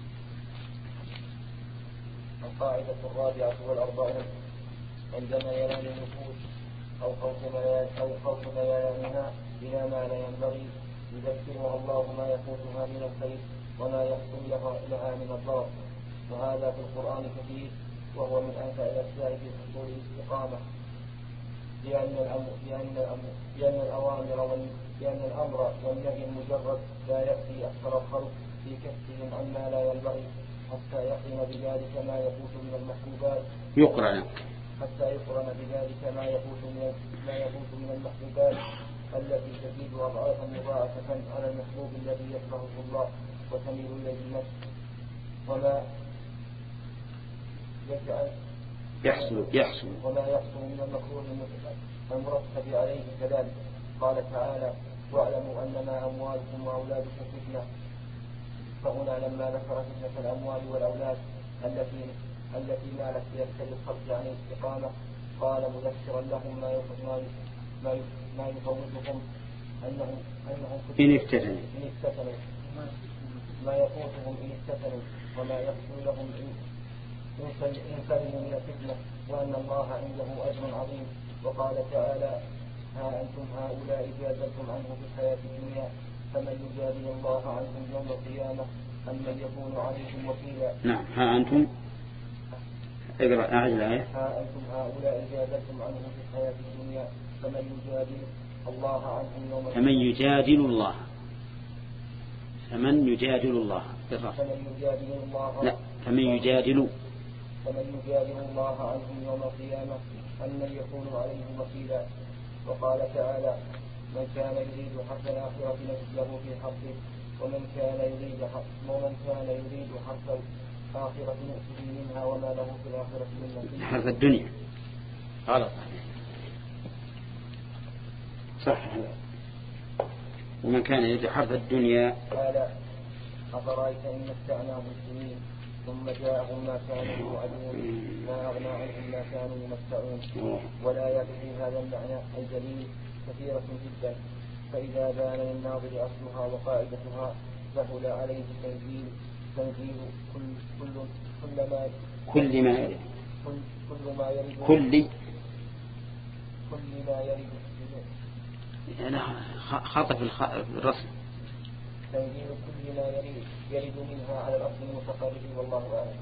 القاعدة الرابعة والأربعون: عندما ينال النفوس أو خوف ميلانها إلى ما لا ينبغي يذكرها الله ما يفوتها من الخير وما يحصل لها من الضرر، وهذا في القرآن كثير، وهو من أنفع الأشياء في حصول الاستقامة، لأن الأمر لأن الأمر لأن الأوامر لأن الأمر والنهي المجرد لا يكفي أكثر الخلق في كفهم عما لا ينبغي حتى يقرن بذلك ما يفوت من المحبوبات يقرن حتى يقرن بذلك ما يفوت من ما يفوت من المحبوبات التي تزيد أضعافا مضاعفة على المحبوب الذي يكرهه الله وتميل إليه النفس، وما يجعل يحصل يحصل وما يحصل من المكروه المرتب عليه كذلك. قال تعالى: واعلموا أنما أموالكم وأولادكم فتنة. فهنا لما ذكر فتنة الأموال والأولاد التي التي مالت يبتلي الخلق عن الاستقامة، قال مذكرا لهم ما ما ما يفوتهم أنهم أنهم إن افتتنوا إن افتتنوا ما يفوتهم إن افتتنوا وما يحصل لهم إن سلموا من الفتنة، وأن الله عنده أجر عظيم. وقال تعالى: ها أنتم هؤلاء جادلتم عنه في الحياة الدنيا فمن يجادل الله عنهم يوم القيامة أم من يكون عليهم وكيلا. نعم. ها أنتم اقرأ أعد الآية. ها أنتم هؤلاء جادلتم عنه في الحياة الدنيا فمن يجادل الله عنهم يوم القيامة فمن يجادل الله فمن يجادل الله فمن يجادل الله لا فمن يجادل فمن يجادل الله عنهم يوم القيامة أم من يكون عليهم وكيلا. وقال تعالى: من كان يريد حرث الآخرة نزد له في حرثه ومن كان يريد ومن كان يريد حرث الآخرة نؤته منها وما له في الآخرة من نصيب. حرث الدنيا غلط صح. ومن كان يريد حرث الدنيا قال: أفرأيت إن متعناهم سنين ثم جاءهم ما كانوا يوعدون ما أغنى عنهم ما كانوا يمتعون. والآيات في هذا المعنى الجليل كثيرة جدا، فإذا بان للناظر أصلها وقاعدتها سهل عليه تنزيل تنزيل كل كل كل ما كل ما يريد كل, كل ما يريد كل كل ما يريد أنا خاطئ في الرسم. تنزيل كل ما يريد يرد منها على الأصل المتقرر والله أعلم.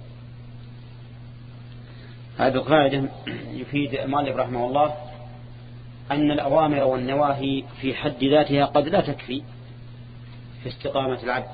هذه القاعدة يفيد المؤلف رحمه الله أن الأوامر والنواهي في حد ذاتها قد لا تكفي في استقامة العبد،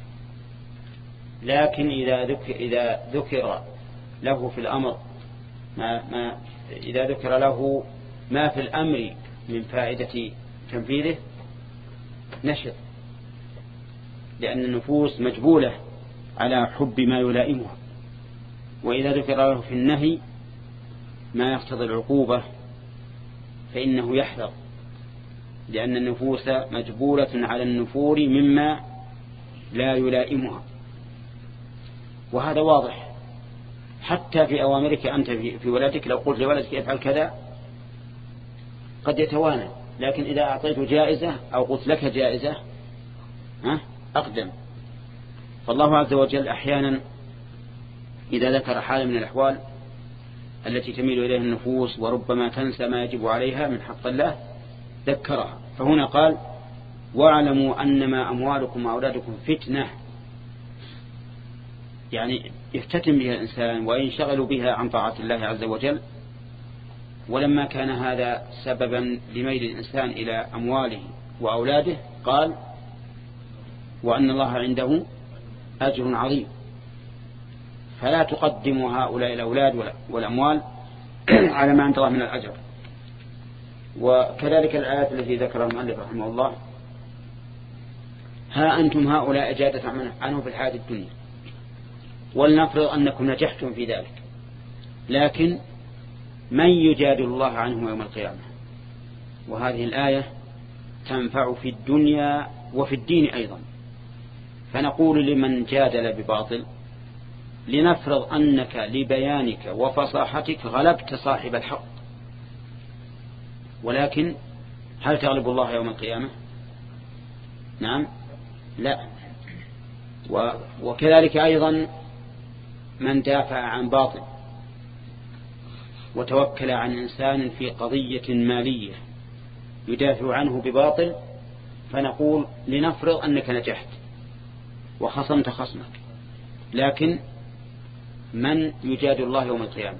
لكن إذا ذكر, إذا ذكر له في الأمر ما, ما إذا ذكر له ما في الأمر من فائدة تنفيذه نشط، لأن النفوس مجبولة على حب ما يلائمها. وإذا ذكر له في النهي ما يقتضي العقوبة فإنه يحذر، لأن النفوس مجبولة على النفور مما لا يلائمها. وهذا واضح حتى في أوامرك أنت في ولدك، لو قلت لولدك افعل كذا قد يتوانى، لكن إذا أعطيته جائزة أو قلت لك جائزة ها أقدم. فالله عز وجل أحيانا إذا ذكر حال من الأحوال التي تميل إليها النفوس وربما تنسى ما يجب عليها من حق الله ذكرها. فهنا قال: واعلموا أنما أموالكم وأولادكم فتنة، يعني يفتتن بها الإنسان وينشغل بها عن طاعة الله عز وجل. ولما كان هذا سببا لميل الإنسان إلى أمواله وأولاده قال: وأن الله عنده أجر عظيم، فلا تقدموا هؤلاء الأولاد والأموال على ما عند الله من الأجر. وكذلك الآيات التي ذكرها المؤلف رحمه الله: ها أنتم هؤلاء أجادت عنه في الحياة الدنيا، ولنفرض أنكم نجحتم في ذلك، لكن من يجادل الله عنه يوم القيامة؟ وهذه الآية تنفع في الدنيا وفي الدين أيضا. فنقول لمن جادل بباطل: لنفرض أنك لبيانك وفصاحتك غلبت صاحب الحق، ولكن هل تغلب الله يوم القيامة؟ نعم، لا. وكذلك أيضا من دافع عن باطل وتوكل عن إنسان في قضية مالية يدافع عنه بباطل، فنقول لنفرض أنك نجحت وخصمت خصمك، لكن من يجادل الله يوم القيامة؟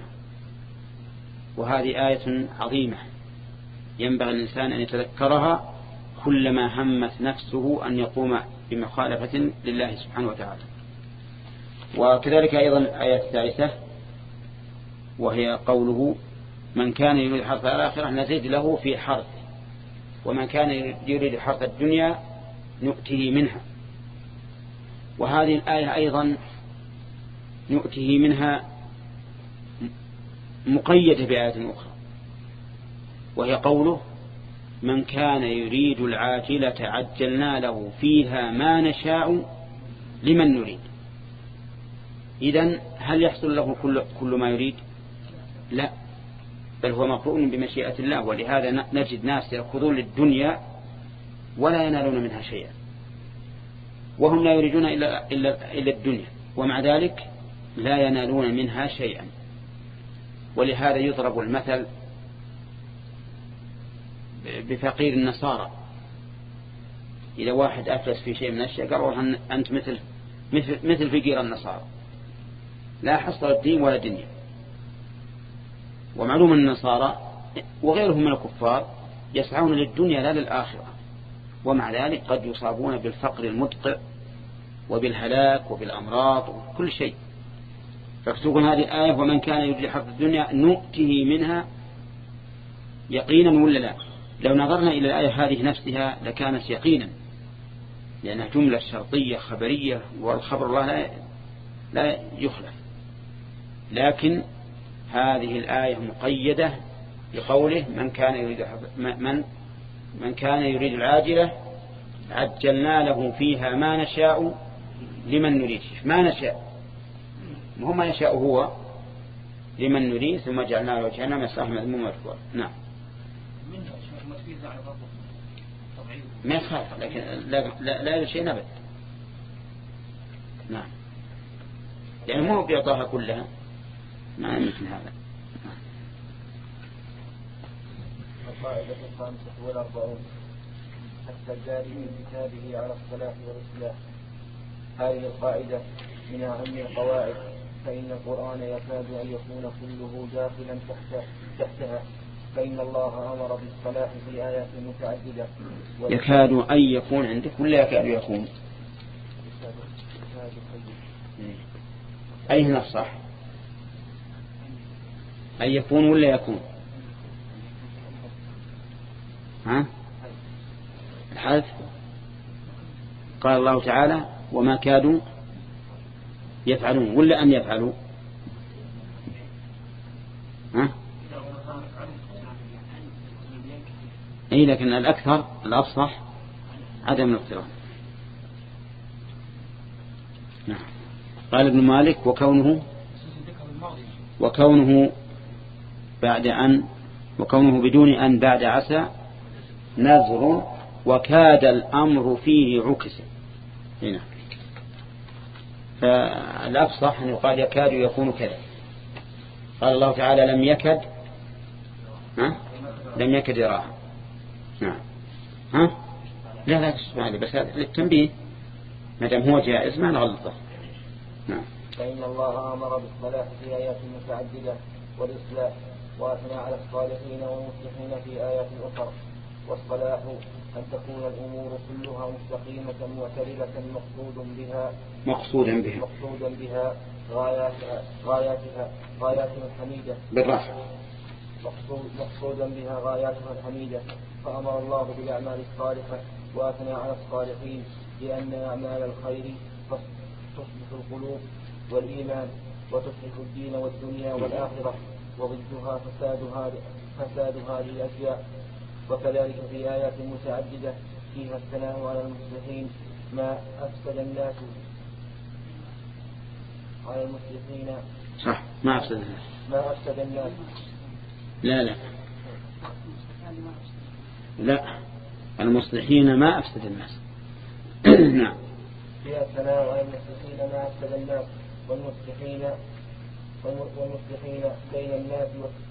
وهذه آية عظيمة ينبغي الإنسان أن يتذكرها كلما همت نفسه أن يقوم بمخالفة لله سبحانه وتعالى. وكذلك أيضا الآية الثالثة وهي قوله: من كان يريد حرث الآخرة نزيد له في حرثه، ومن كان يريد حرث الدنيا نؤته منها. وهذه الآية أيضا نؤته منها مقيدة بآية أخرى، وهي قوله: من كان يريد العاجلة عجلنا له فيها ما نشاء لمن نريد. إذن هل يحصل له كل, كل ما يريد؟ لا، بل هو مقرون بمشيئة الله. ولهذا نجد ناس يأخذون للدنيا ولا ينالون منها شيئا، وهم لا يريدون إلا, إلا, إلا الدنيا، ومع ذلك لا ينالون منها شيئا. ولهذا يضرب المثل بفقير النصارى. إذا واحد أفلس في شيء من الشيء قالوا أنت مثل, مثل, مثل فقير النصارى، لا حصل الدين ولا دنيا. ومعلوم النصارى وغيرهم من الكفار يسعون للدنيا لا للآخرة، ومع ذلك قد يصابون بالفقر المدقع وبالهلاك وبالأمراض وكل شيء. فاكتبون هذه الآية: ومن كان يريد حرث الدنيا نؤته منها يقينا ولا لا؟ لو نظرنا إلى الآية هذه نفسها لكانت يقينا، لأنها جملة شرطية خبرية، والخبر الله لا, لا يخلف. لكن هذه الآية مقيدة بقوله: من كان يريد من من كان يريد العاجلة عجلنا له فيها ما نشاء لمن نريد. ما نشاء وهم ما يشاء هو لمن نريد، ثم جعلنا له جهنم يصلها مذموما مدحورا. نعم، ما يخالف، لكن لا لا, لا شيء نبت. نعم، يعني مو بيعطاها كلها، ما مثل هذا. القاعدة الخامسة والأربعون: حتى الجاري من كتابه على الصلاح والإصلاح. هذه القاعدة من أهم القواعد، فإن القرآن يكاد أن يكون كله داخلا تحت تحتها، فإن الله أمر بالصلاح في آيات متعددة. يكاد أن يكون عندك ولا يكاد يكون؟ أي هنا الصح؟ أن يكون ولا يكون؟ ها؟ الحذف. قال الله تعالى: وما كادوا يفعلون، ولا أن يفعلوا؟ ها؟ أي، لكن الأكثر الأفصح عدم الاقتران. نعم. قال ابن مالك: وكونه وكونه بعد أن وكونه بدون أن بعد عسى نذر، وكاد الأمر فيه عكس. هنا فالأفصح أن يقال يكاد يكون كذا. قال الله تعالى: لم يكد ها؟ لم يكد يراها. نعم. ها؟ لا لا تسمع لي، بس هذا للتنبيه، ما دام هو جائز ما نغلطه. نعم. فإن الله أمر بالصلاح في آيات متعددة والإصلاح، وأثنى على الصالحين والمصلحين في آيات أخرى. والصلاح أن تكون الأمور كلها مستقيمة معتدلة مقصود بها مقصودا بها مقصودا بها غاياتها غاياتها غاياتها الحميدة بالرفع مقصود مقصودا بها غاياتها الحميدة. فأمر الله بالأعمال الصالحة وأثنى على الصالحين لأن أعمال الخير تصلح القلوب والإيمان وتصلح الدين والدنيا والآخرة، وضدها فساد هذه فساد هذه الأشياء. وكذلك في آيات متعددة فيها الثناء على المصلحين ما أفسد الناس على المصلحين صح ما أفسد الناس ما أفسد الناس لا لا لا المصلحين ما أفسد الناس نعم فيها الثناء على المصلحين ما أفسد الناس والمصلحين والمصلحين بين الناس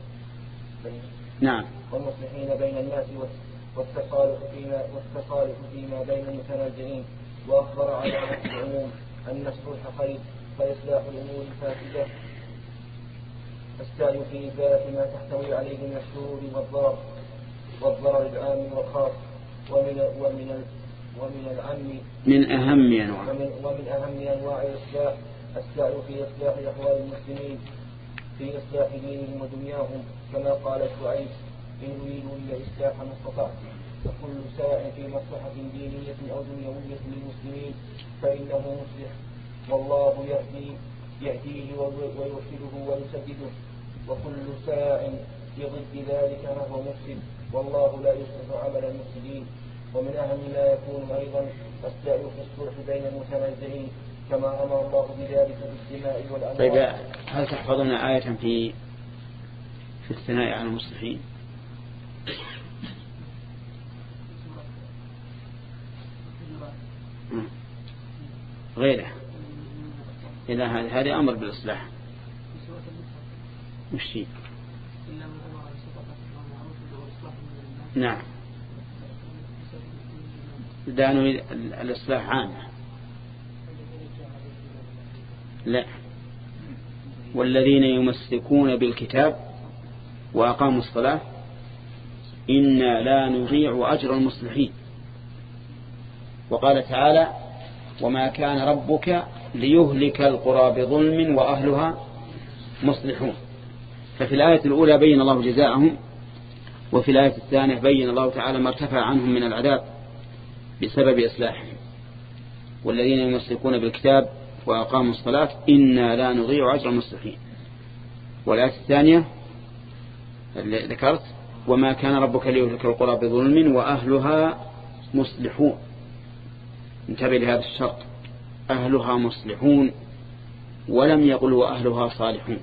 نعم والمصلحين بين الناس والتصالح فيما والتصالح فيما بين المتنازعين. وأخبر على نفس العموم أن الصلح خير فإصلاح الأمور الفاسدة السعي في إزالة ما تحتوي عليه من الشرور والضرر والضرر العام والخاص ومن ومن ومن العم من أهم أنواع ومن, ومن أهم أنواع الإصلاح السعي في إصلاح أحوال المسلمين في إصلاح دينهم ودنياهم، كما قال شعيب إن يريد إلا إصلاح ما استطعت. فكل ساع في مصلحة دينية أو دنيوية للمسلمين فإنه مصلح، والله يهدي يهديه ويرشده ويسدده، وكل ساع بضد ذلك فهو مفسد، والله لا يصلح عمل المفسدين. ومن أهم ما يكون أيضا السعي في الصلح بين المتنازعين كما أمر الله بذلك في الدماء والأموال. طيب هل تحفظون آية في في الثناء على المصلحين؟ غيره إلى هذا هذا أمر بالإصلاح مشي نعم دانوا الإصلاح عامة لا والذين يمسكون بالكتاب وأقاموا الصلاة إنا لا نضيع أجر المصلحين. وقال تعالى وما كان ربك ليهلك القرى بظلم وأهلها مصلحون. ففي الآية الأولى بين الله جزاءهم، وفي الآية الثانية بين الله تعالى ما ارتفع عنهم من العذاب بسبب إصلاحهم. والذين يمسكون بالكتاب وأقاموا الصلاة إنا لا نضيع أجر المصلحين. والآية الثانية اللي ذكرت وما كان ربك ليهلك القرى بظلم وأهلها مصلحون. انتبه لهذا الشرط أهلها مصلحون ولم يقل وأهلها صالحون.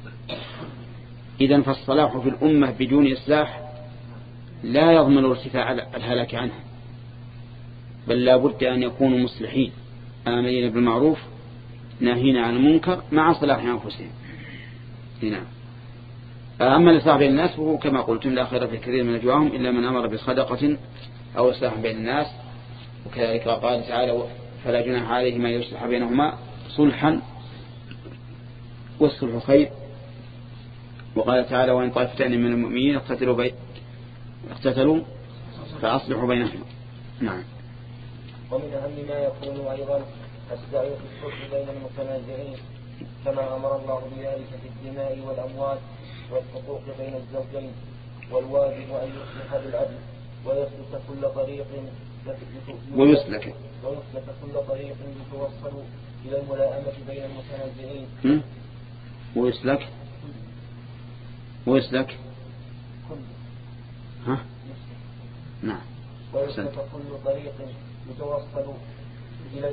إذن فالصلاح في الأمة بدون إصلاح لا يضمن ارتفاع الهلاك عنه، بل لا بد أن يكونوا مصلحين آمرين بالمعروف ناهين عن المنكر مع صلاح أنفسهم. نعم. أما الإصلاح بين الناس فهو كما قلتم لا خير في كثير من نجواهم إلا من أمر بصدقة أو إصلاح بين الناس. وكذلك قال تعالى فلا جناح عليه ما يصلح بينهما صلحا والصلح خير. وقال تعالى وإن طائفتان من المؤمنين اقتتلوا بي... اقتتلوا فأصلحوا بينهما. نعم. ومن أهم ما يكون أيضا السعي في الصلح بين المتنازعين كما أمر الله بذلك في الدماء والأموال والحقوق بين الزوجين، والواجب أن يصلح بالعدل ويسلك كل طريق ويسلك ويسلك كل طريق يتوصل إلى الملائمة بين المتنازعين. ويسلك ويسلك ها نعم ويسلك كل طريق يتوصل إلى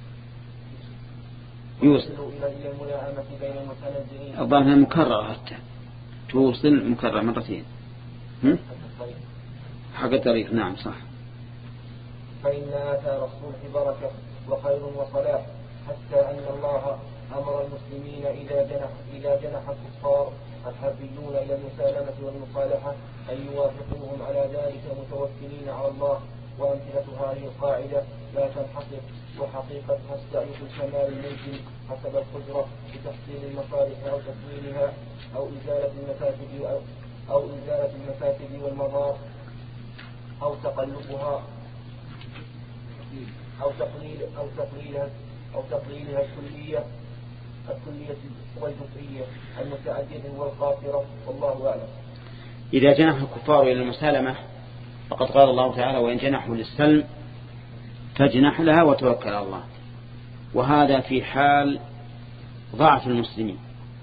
يوصل إلى الملائمة بين المتنازعين. الظاهر مكررة حتى توصل مكررة مرتين حق الطريق. نعم صح. فإن آثار الصلح بركة وخير وصلاح، حتى أن الله أمر المسلمين إذا جنح إذا جنح الكفار الحربيون إلى المسالمة والمصالحة أن يوافقوهم على ذلك متوكلين على الله. وأمثلة هذه القاعدة لا تنحصر، وحقيقتها السعي في الكمال الممكن حسب القدرة بتحصيل المصالح أو تكوينها أو إزالة المفاسد أو, أو إزالة المفاسد والمضار أو تقلبها أو تقليل أو تقليلها أو تقليلها الكلية الكلية والجزئية المتعددة والقاصرة، والله أعلم. إذا جنح الكفار إلى المسالمة فقد قال الله تعالى: وإن جنحوا للسلم فاجنح لها وتوكل على الله. وهذا في حال ضعف المسلمين.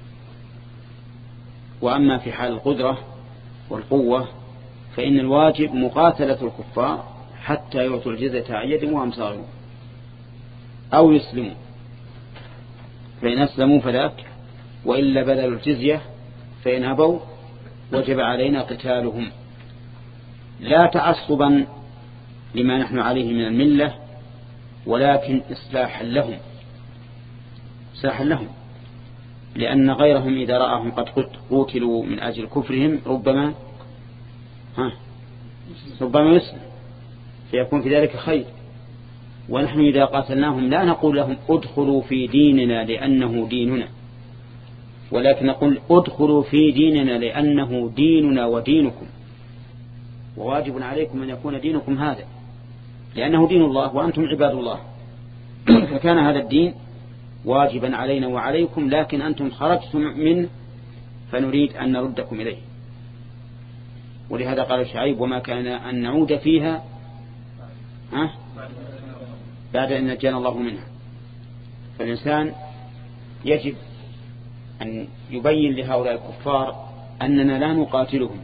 وأما في حال القدرة والقوة فإن الواجب مقاتلة الكفار حتى يعطوا الجزية عن يد وهم صاغرون أو يسلموا، فإن أسلموا فذاك، وإلا بذلوا الجزية، فإن أبوا وجب علينا قتالهم، لا تعصبا لما نحن عليه من الملة، ولكن إصلاحا لهم إصلاحا لهم لأن غيرهم إذا رأهم قد قتلوا من أجل كفرهم ربما ها ربما يسلم، فيكون في ذلك خير. ونحن إذا قاتلناهم لا نقول لهم ادخلوا في ديننا لأنه ديننا، ولكن نقول ادخلوا في ديننا لأنه ديننا ودينكم، وواجب عليكم أن يكون دينكم هذا، لأنه دين الله وأنتم عباد الله. فكان هذا الدين واجبا علينا وعليكم، لكن أنتم خرجتم منه فنريد أن نردكم إليه. ولهذا قال شعيب: وما كان أن نعود فيها ها بعد أن نجانا الله منها. فالإنسان يجب أن يبين لهؤلاء الكفار أننا لا نقاتلهم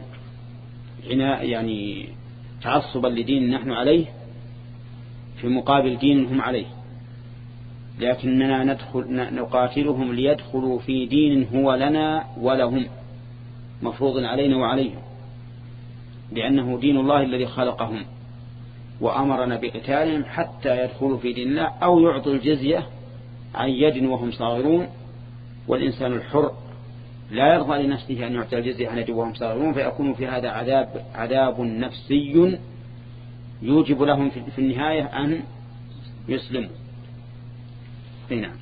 يعني تعصبا لدين نحن عليه في مقابل دين هم عليه، لكننا ندخل نقاتلهم ليدخلوا في دين هو لنا ولهم مفروض علينا وعليهم، لأنه دين الله الذي خلقهم وأمرنا بقتالهم حتى يدخلوا في دين الله أو يعطوا الجزية عن يد وهم صاغرون. والإنسان الحر لا يرضى لنفسه أن يعطي الجزية عن يد وهم صاغرون، فيكون في هذا عذاب عذاب نفسي يوجب لهم في النهاية أن يسلموا. هنا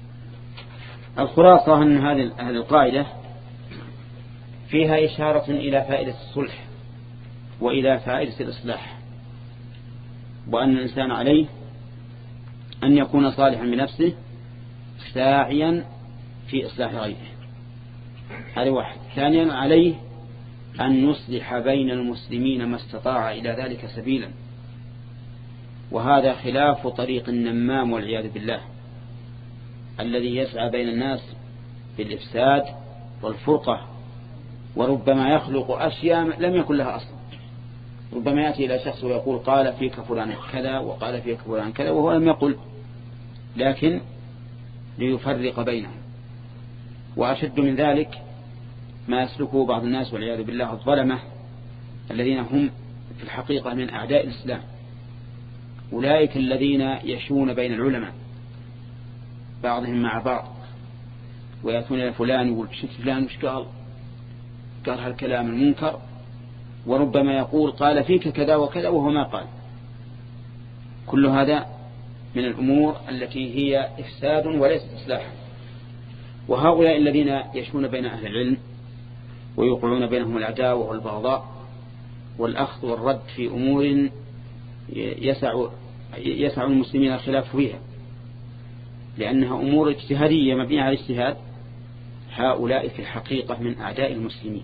الخلاصة أن هذه القاعدة فيها إشارة إلى فائدة الصلح وإلى فائدة الإصلاح، وأن الإنسان عليه أن يكون صالحا بنفسه ساعيا في إصلاح غيره. هذا واحد. ثانيا عليه أن يصلح بين المسلمين ما استطاع إلى ذلك سبيلا، وهذا خلاف طريق النمام والعياذ بالله الذي يسعى بين الناس بالإفساد والفرقة، وربما يخلق أشياء لم يكن لها أصلا. ربما يأتي إلى شخص ويقول قال فيك فلان كذا وقال فيك فلان كذا وهو لم يقل، لكن ليفرق بينهم. وأشد من ذلك ما يسلكه بعض الناس والعياذ بالله الظلمة الذين هم في الحقيقة من أعداء الإسلام، أولئك الذين يشون بين العلماء بعضهم مع بعض، ويأتون إلى فلان يقول شفت فلان وش قال قال هالكلام المنكر، وربما يقول قال فيك كذا وكذا وهو ما قال. كل هذا من الأمور التي هي إفساد وليس إصلاحا. وهؤلاء الذين يشون بين أهل العلم ويوقعون بينهم العداوة والبغضاء والأخذ والرد في أمور يسع يسع المسلمين الخلاف فيها لأنها أمور اجتهادية مبنية على الاجتهاد، هؤلاء في الحقيقة من أعداء المسلمين.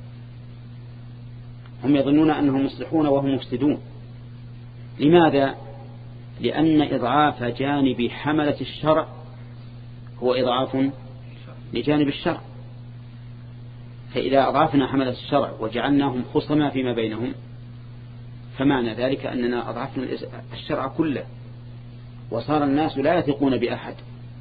هم يظنون أنهم مصلحون وهم مفسدون. لماذا؟ لأن إضعاف جانب حملة الشرع هو إضعاف لجانب الشرع، فإذا أضعفنا حملة الشرع وجعلناهم خصما فيما بينهم فمعنى ذلك أننا أضعفنا الشرع كله، وصار الناس لا يثقون بأحد.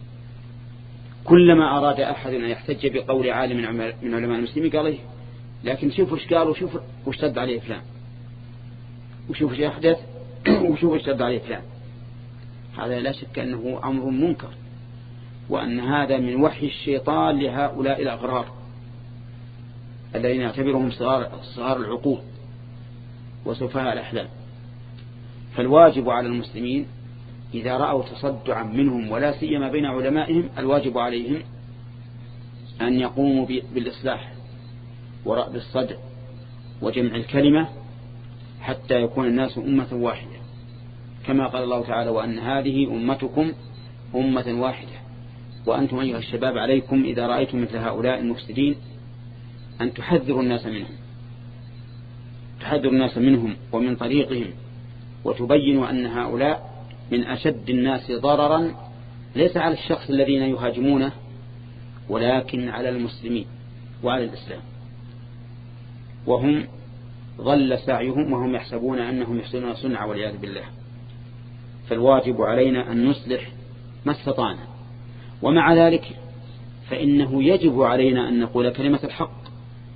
كلما أراد أحد أن يحتج بقول عالم من علماء المسلمين قال إيه، لكن شوفوا ايش قال وشوفوا وش شد عليه فلان وشوفوا ايش أحدث وشوفوا ايش شد عليه فلان. هذا لا شك أنه أمر منكر، وأن هذا من وحي الشيطان لهؤلاء الأغرار الذين يعتبرهم صغار, صغار العقول وسفهاء الأحلام. فالواجب على المسلمين إذا رأوا تصدعا منهم ولا سيما بين علمائهم الواجب عليهم أن يقوموا بالإصلاح ورأب الصدع وجمع الكلمة حتى يكون الناس أمة واحدة، كما قال الله تعالى: وأن هذه أمتكم أمة واحدة وأنتم أيها الشباب عليكم إذا رأيتم مثل هؤلاء المفسدين أن تحذروا الناس منهم تحذروا الناس منهم ومن طريقهم، وتبينوا أن هؤلاء من أشد الناس ضررا ليس على الشخص الذين يهاجمونه ولكن على المسلمين وعلى الإسلام، وهم ضل سعيهم وهم يحسبون أنهم يحسنون صنعا والعياذ بالله. فالواجب علينا أن نصلح ما استطعنا، ومع ذلك فإنه يجب علينا أن نقول كلمة الحق،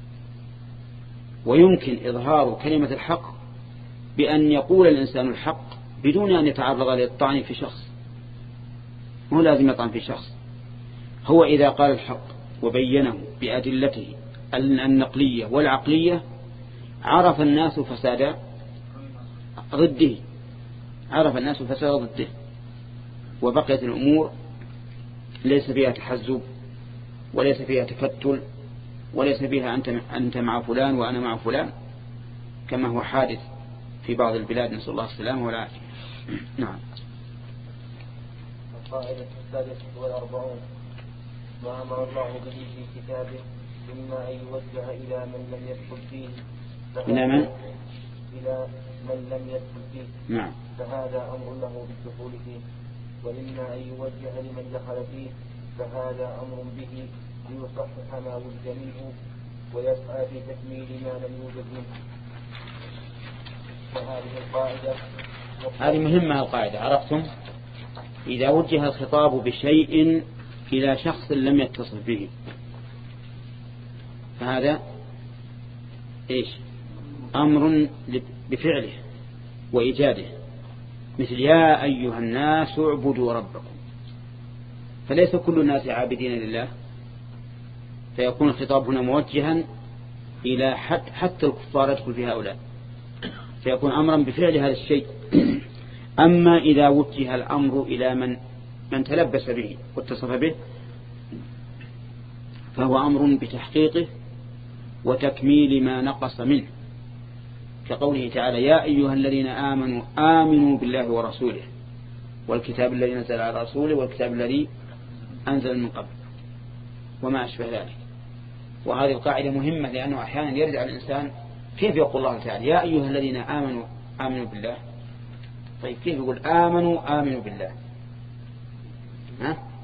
ويمكن إظهار كلمة الحق بأن يقول الإنسان الحق بدون أن يتعرض للطعن في شخص. مو لازم يطعن في شخص، هو إذا قال الحق وبينه بأدلته النقلية والعقلية عرف الناس فساد ضده عرف الناس فساد ضده وبقيت الأمور ليس فيها تحزب وليس فيها تفتل وليس فيها أنت, أنت مع فلان وأنا مع فلان كما هو حادث في بعض البلاد، نسأل الله السلامة والعافية. نعم. القاعدة السادسة والأربعون: ما أمر الله به في كتابه إما أن يوجه إلى من لم يدخل فيه إلى من؟ إلى من لم يدخل فيه نعم. فهذا أمر له بالدخول فيه، وإما أن يوجه لمن دخل فيه فهذا أمر به ليصحح ما وجد منه ويسعى في تكميل ما لم يوجد منه. فهذه القاعدة هذه مهمة القاعدة، عرفتم؟ إذا وجه الخطاب بشيء إلى شخص لم يتصف به فهذا إيش؟ أمر بفعله وإيجاده، مثل يا أيها الناس اعبدوا ربكم، فليس كل الناس عابدين لله، فيكون الخطاب هنا موجها إلى حتى, حتى الكفار يدخل في هؤلاء، فيكون أمرا بفعل هذا الشيء. أما إذا وجه الأمر إلى من من تلبس به واتصف به فهو أمر بتحقيقه وتكميل ما نقص منه، كقوله تعالى: يا أيها الذين آمنوا آمنوا بالله ورسوله والكتاب الذي نزل على رسوله والكتاب الذي أنزل من قبل وما أشبه ذلك. وهذه القاعدة مهمة، لأنه أحيانا يرجع الإنسان كيف يقول الله تعالى يا أيها الذين آمنوا آمنوا بالله؟ طيب كيف يقول آمنوا آمنوا بالله؟ ها؟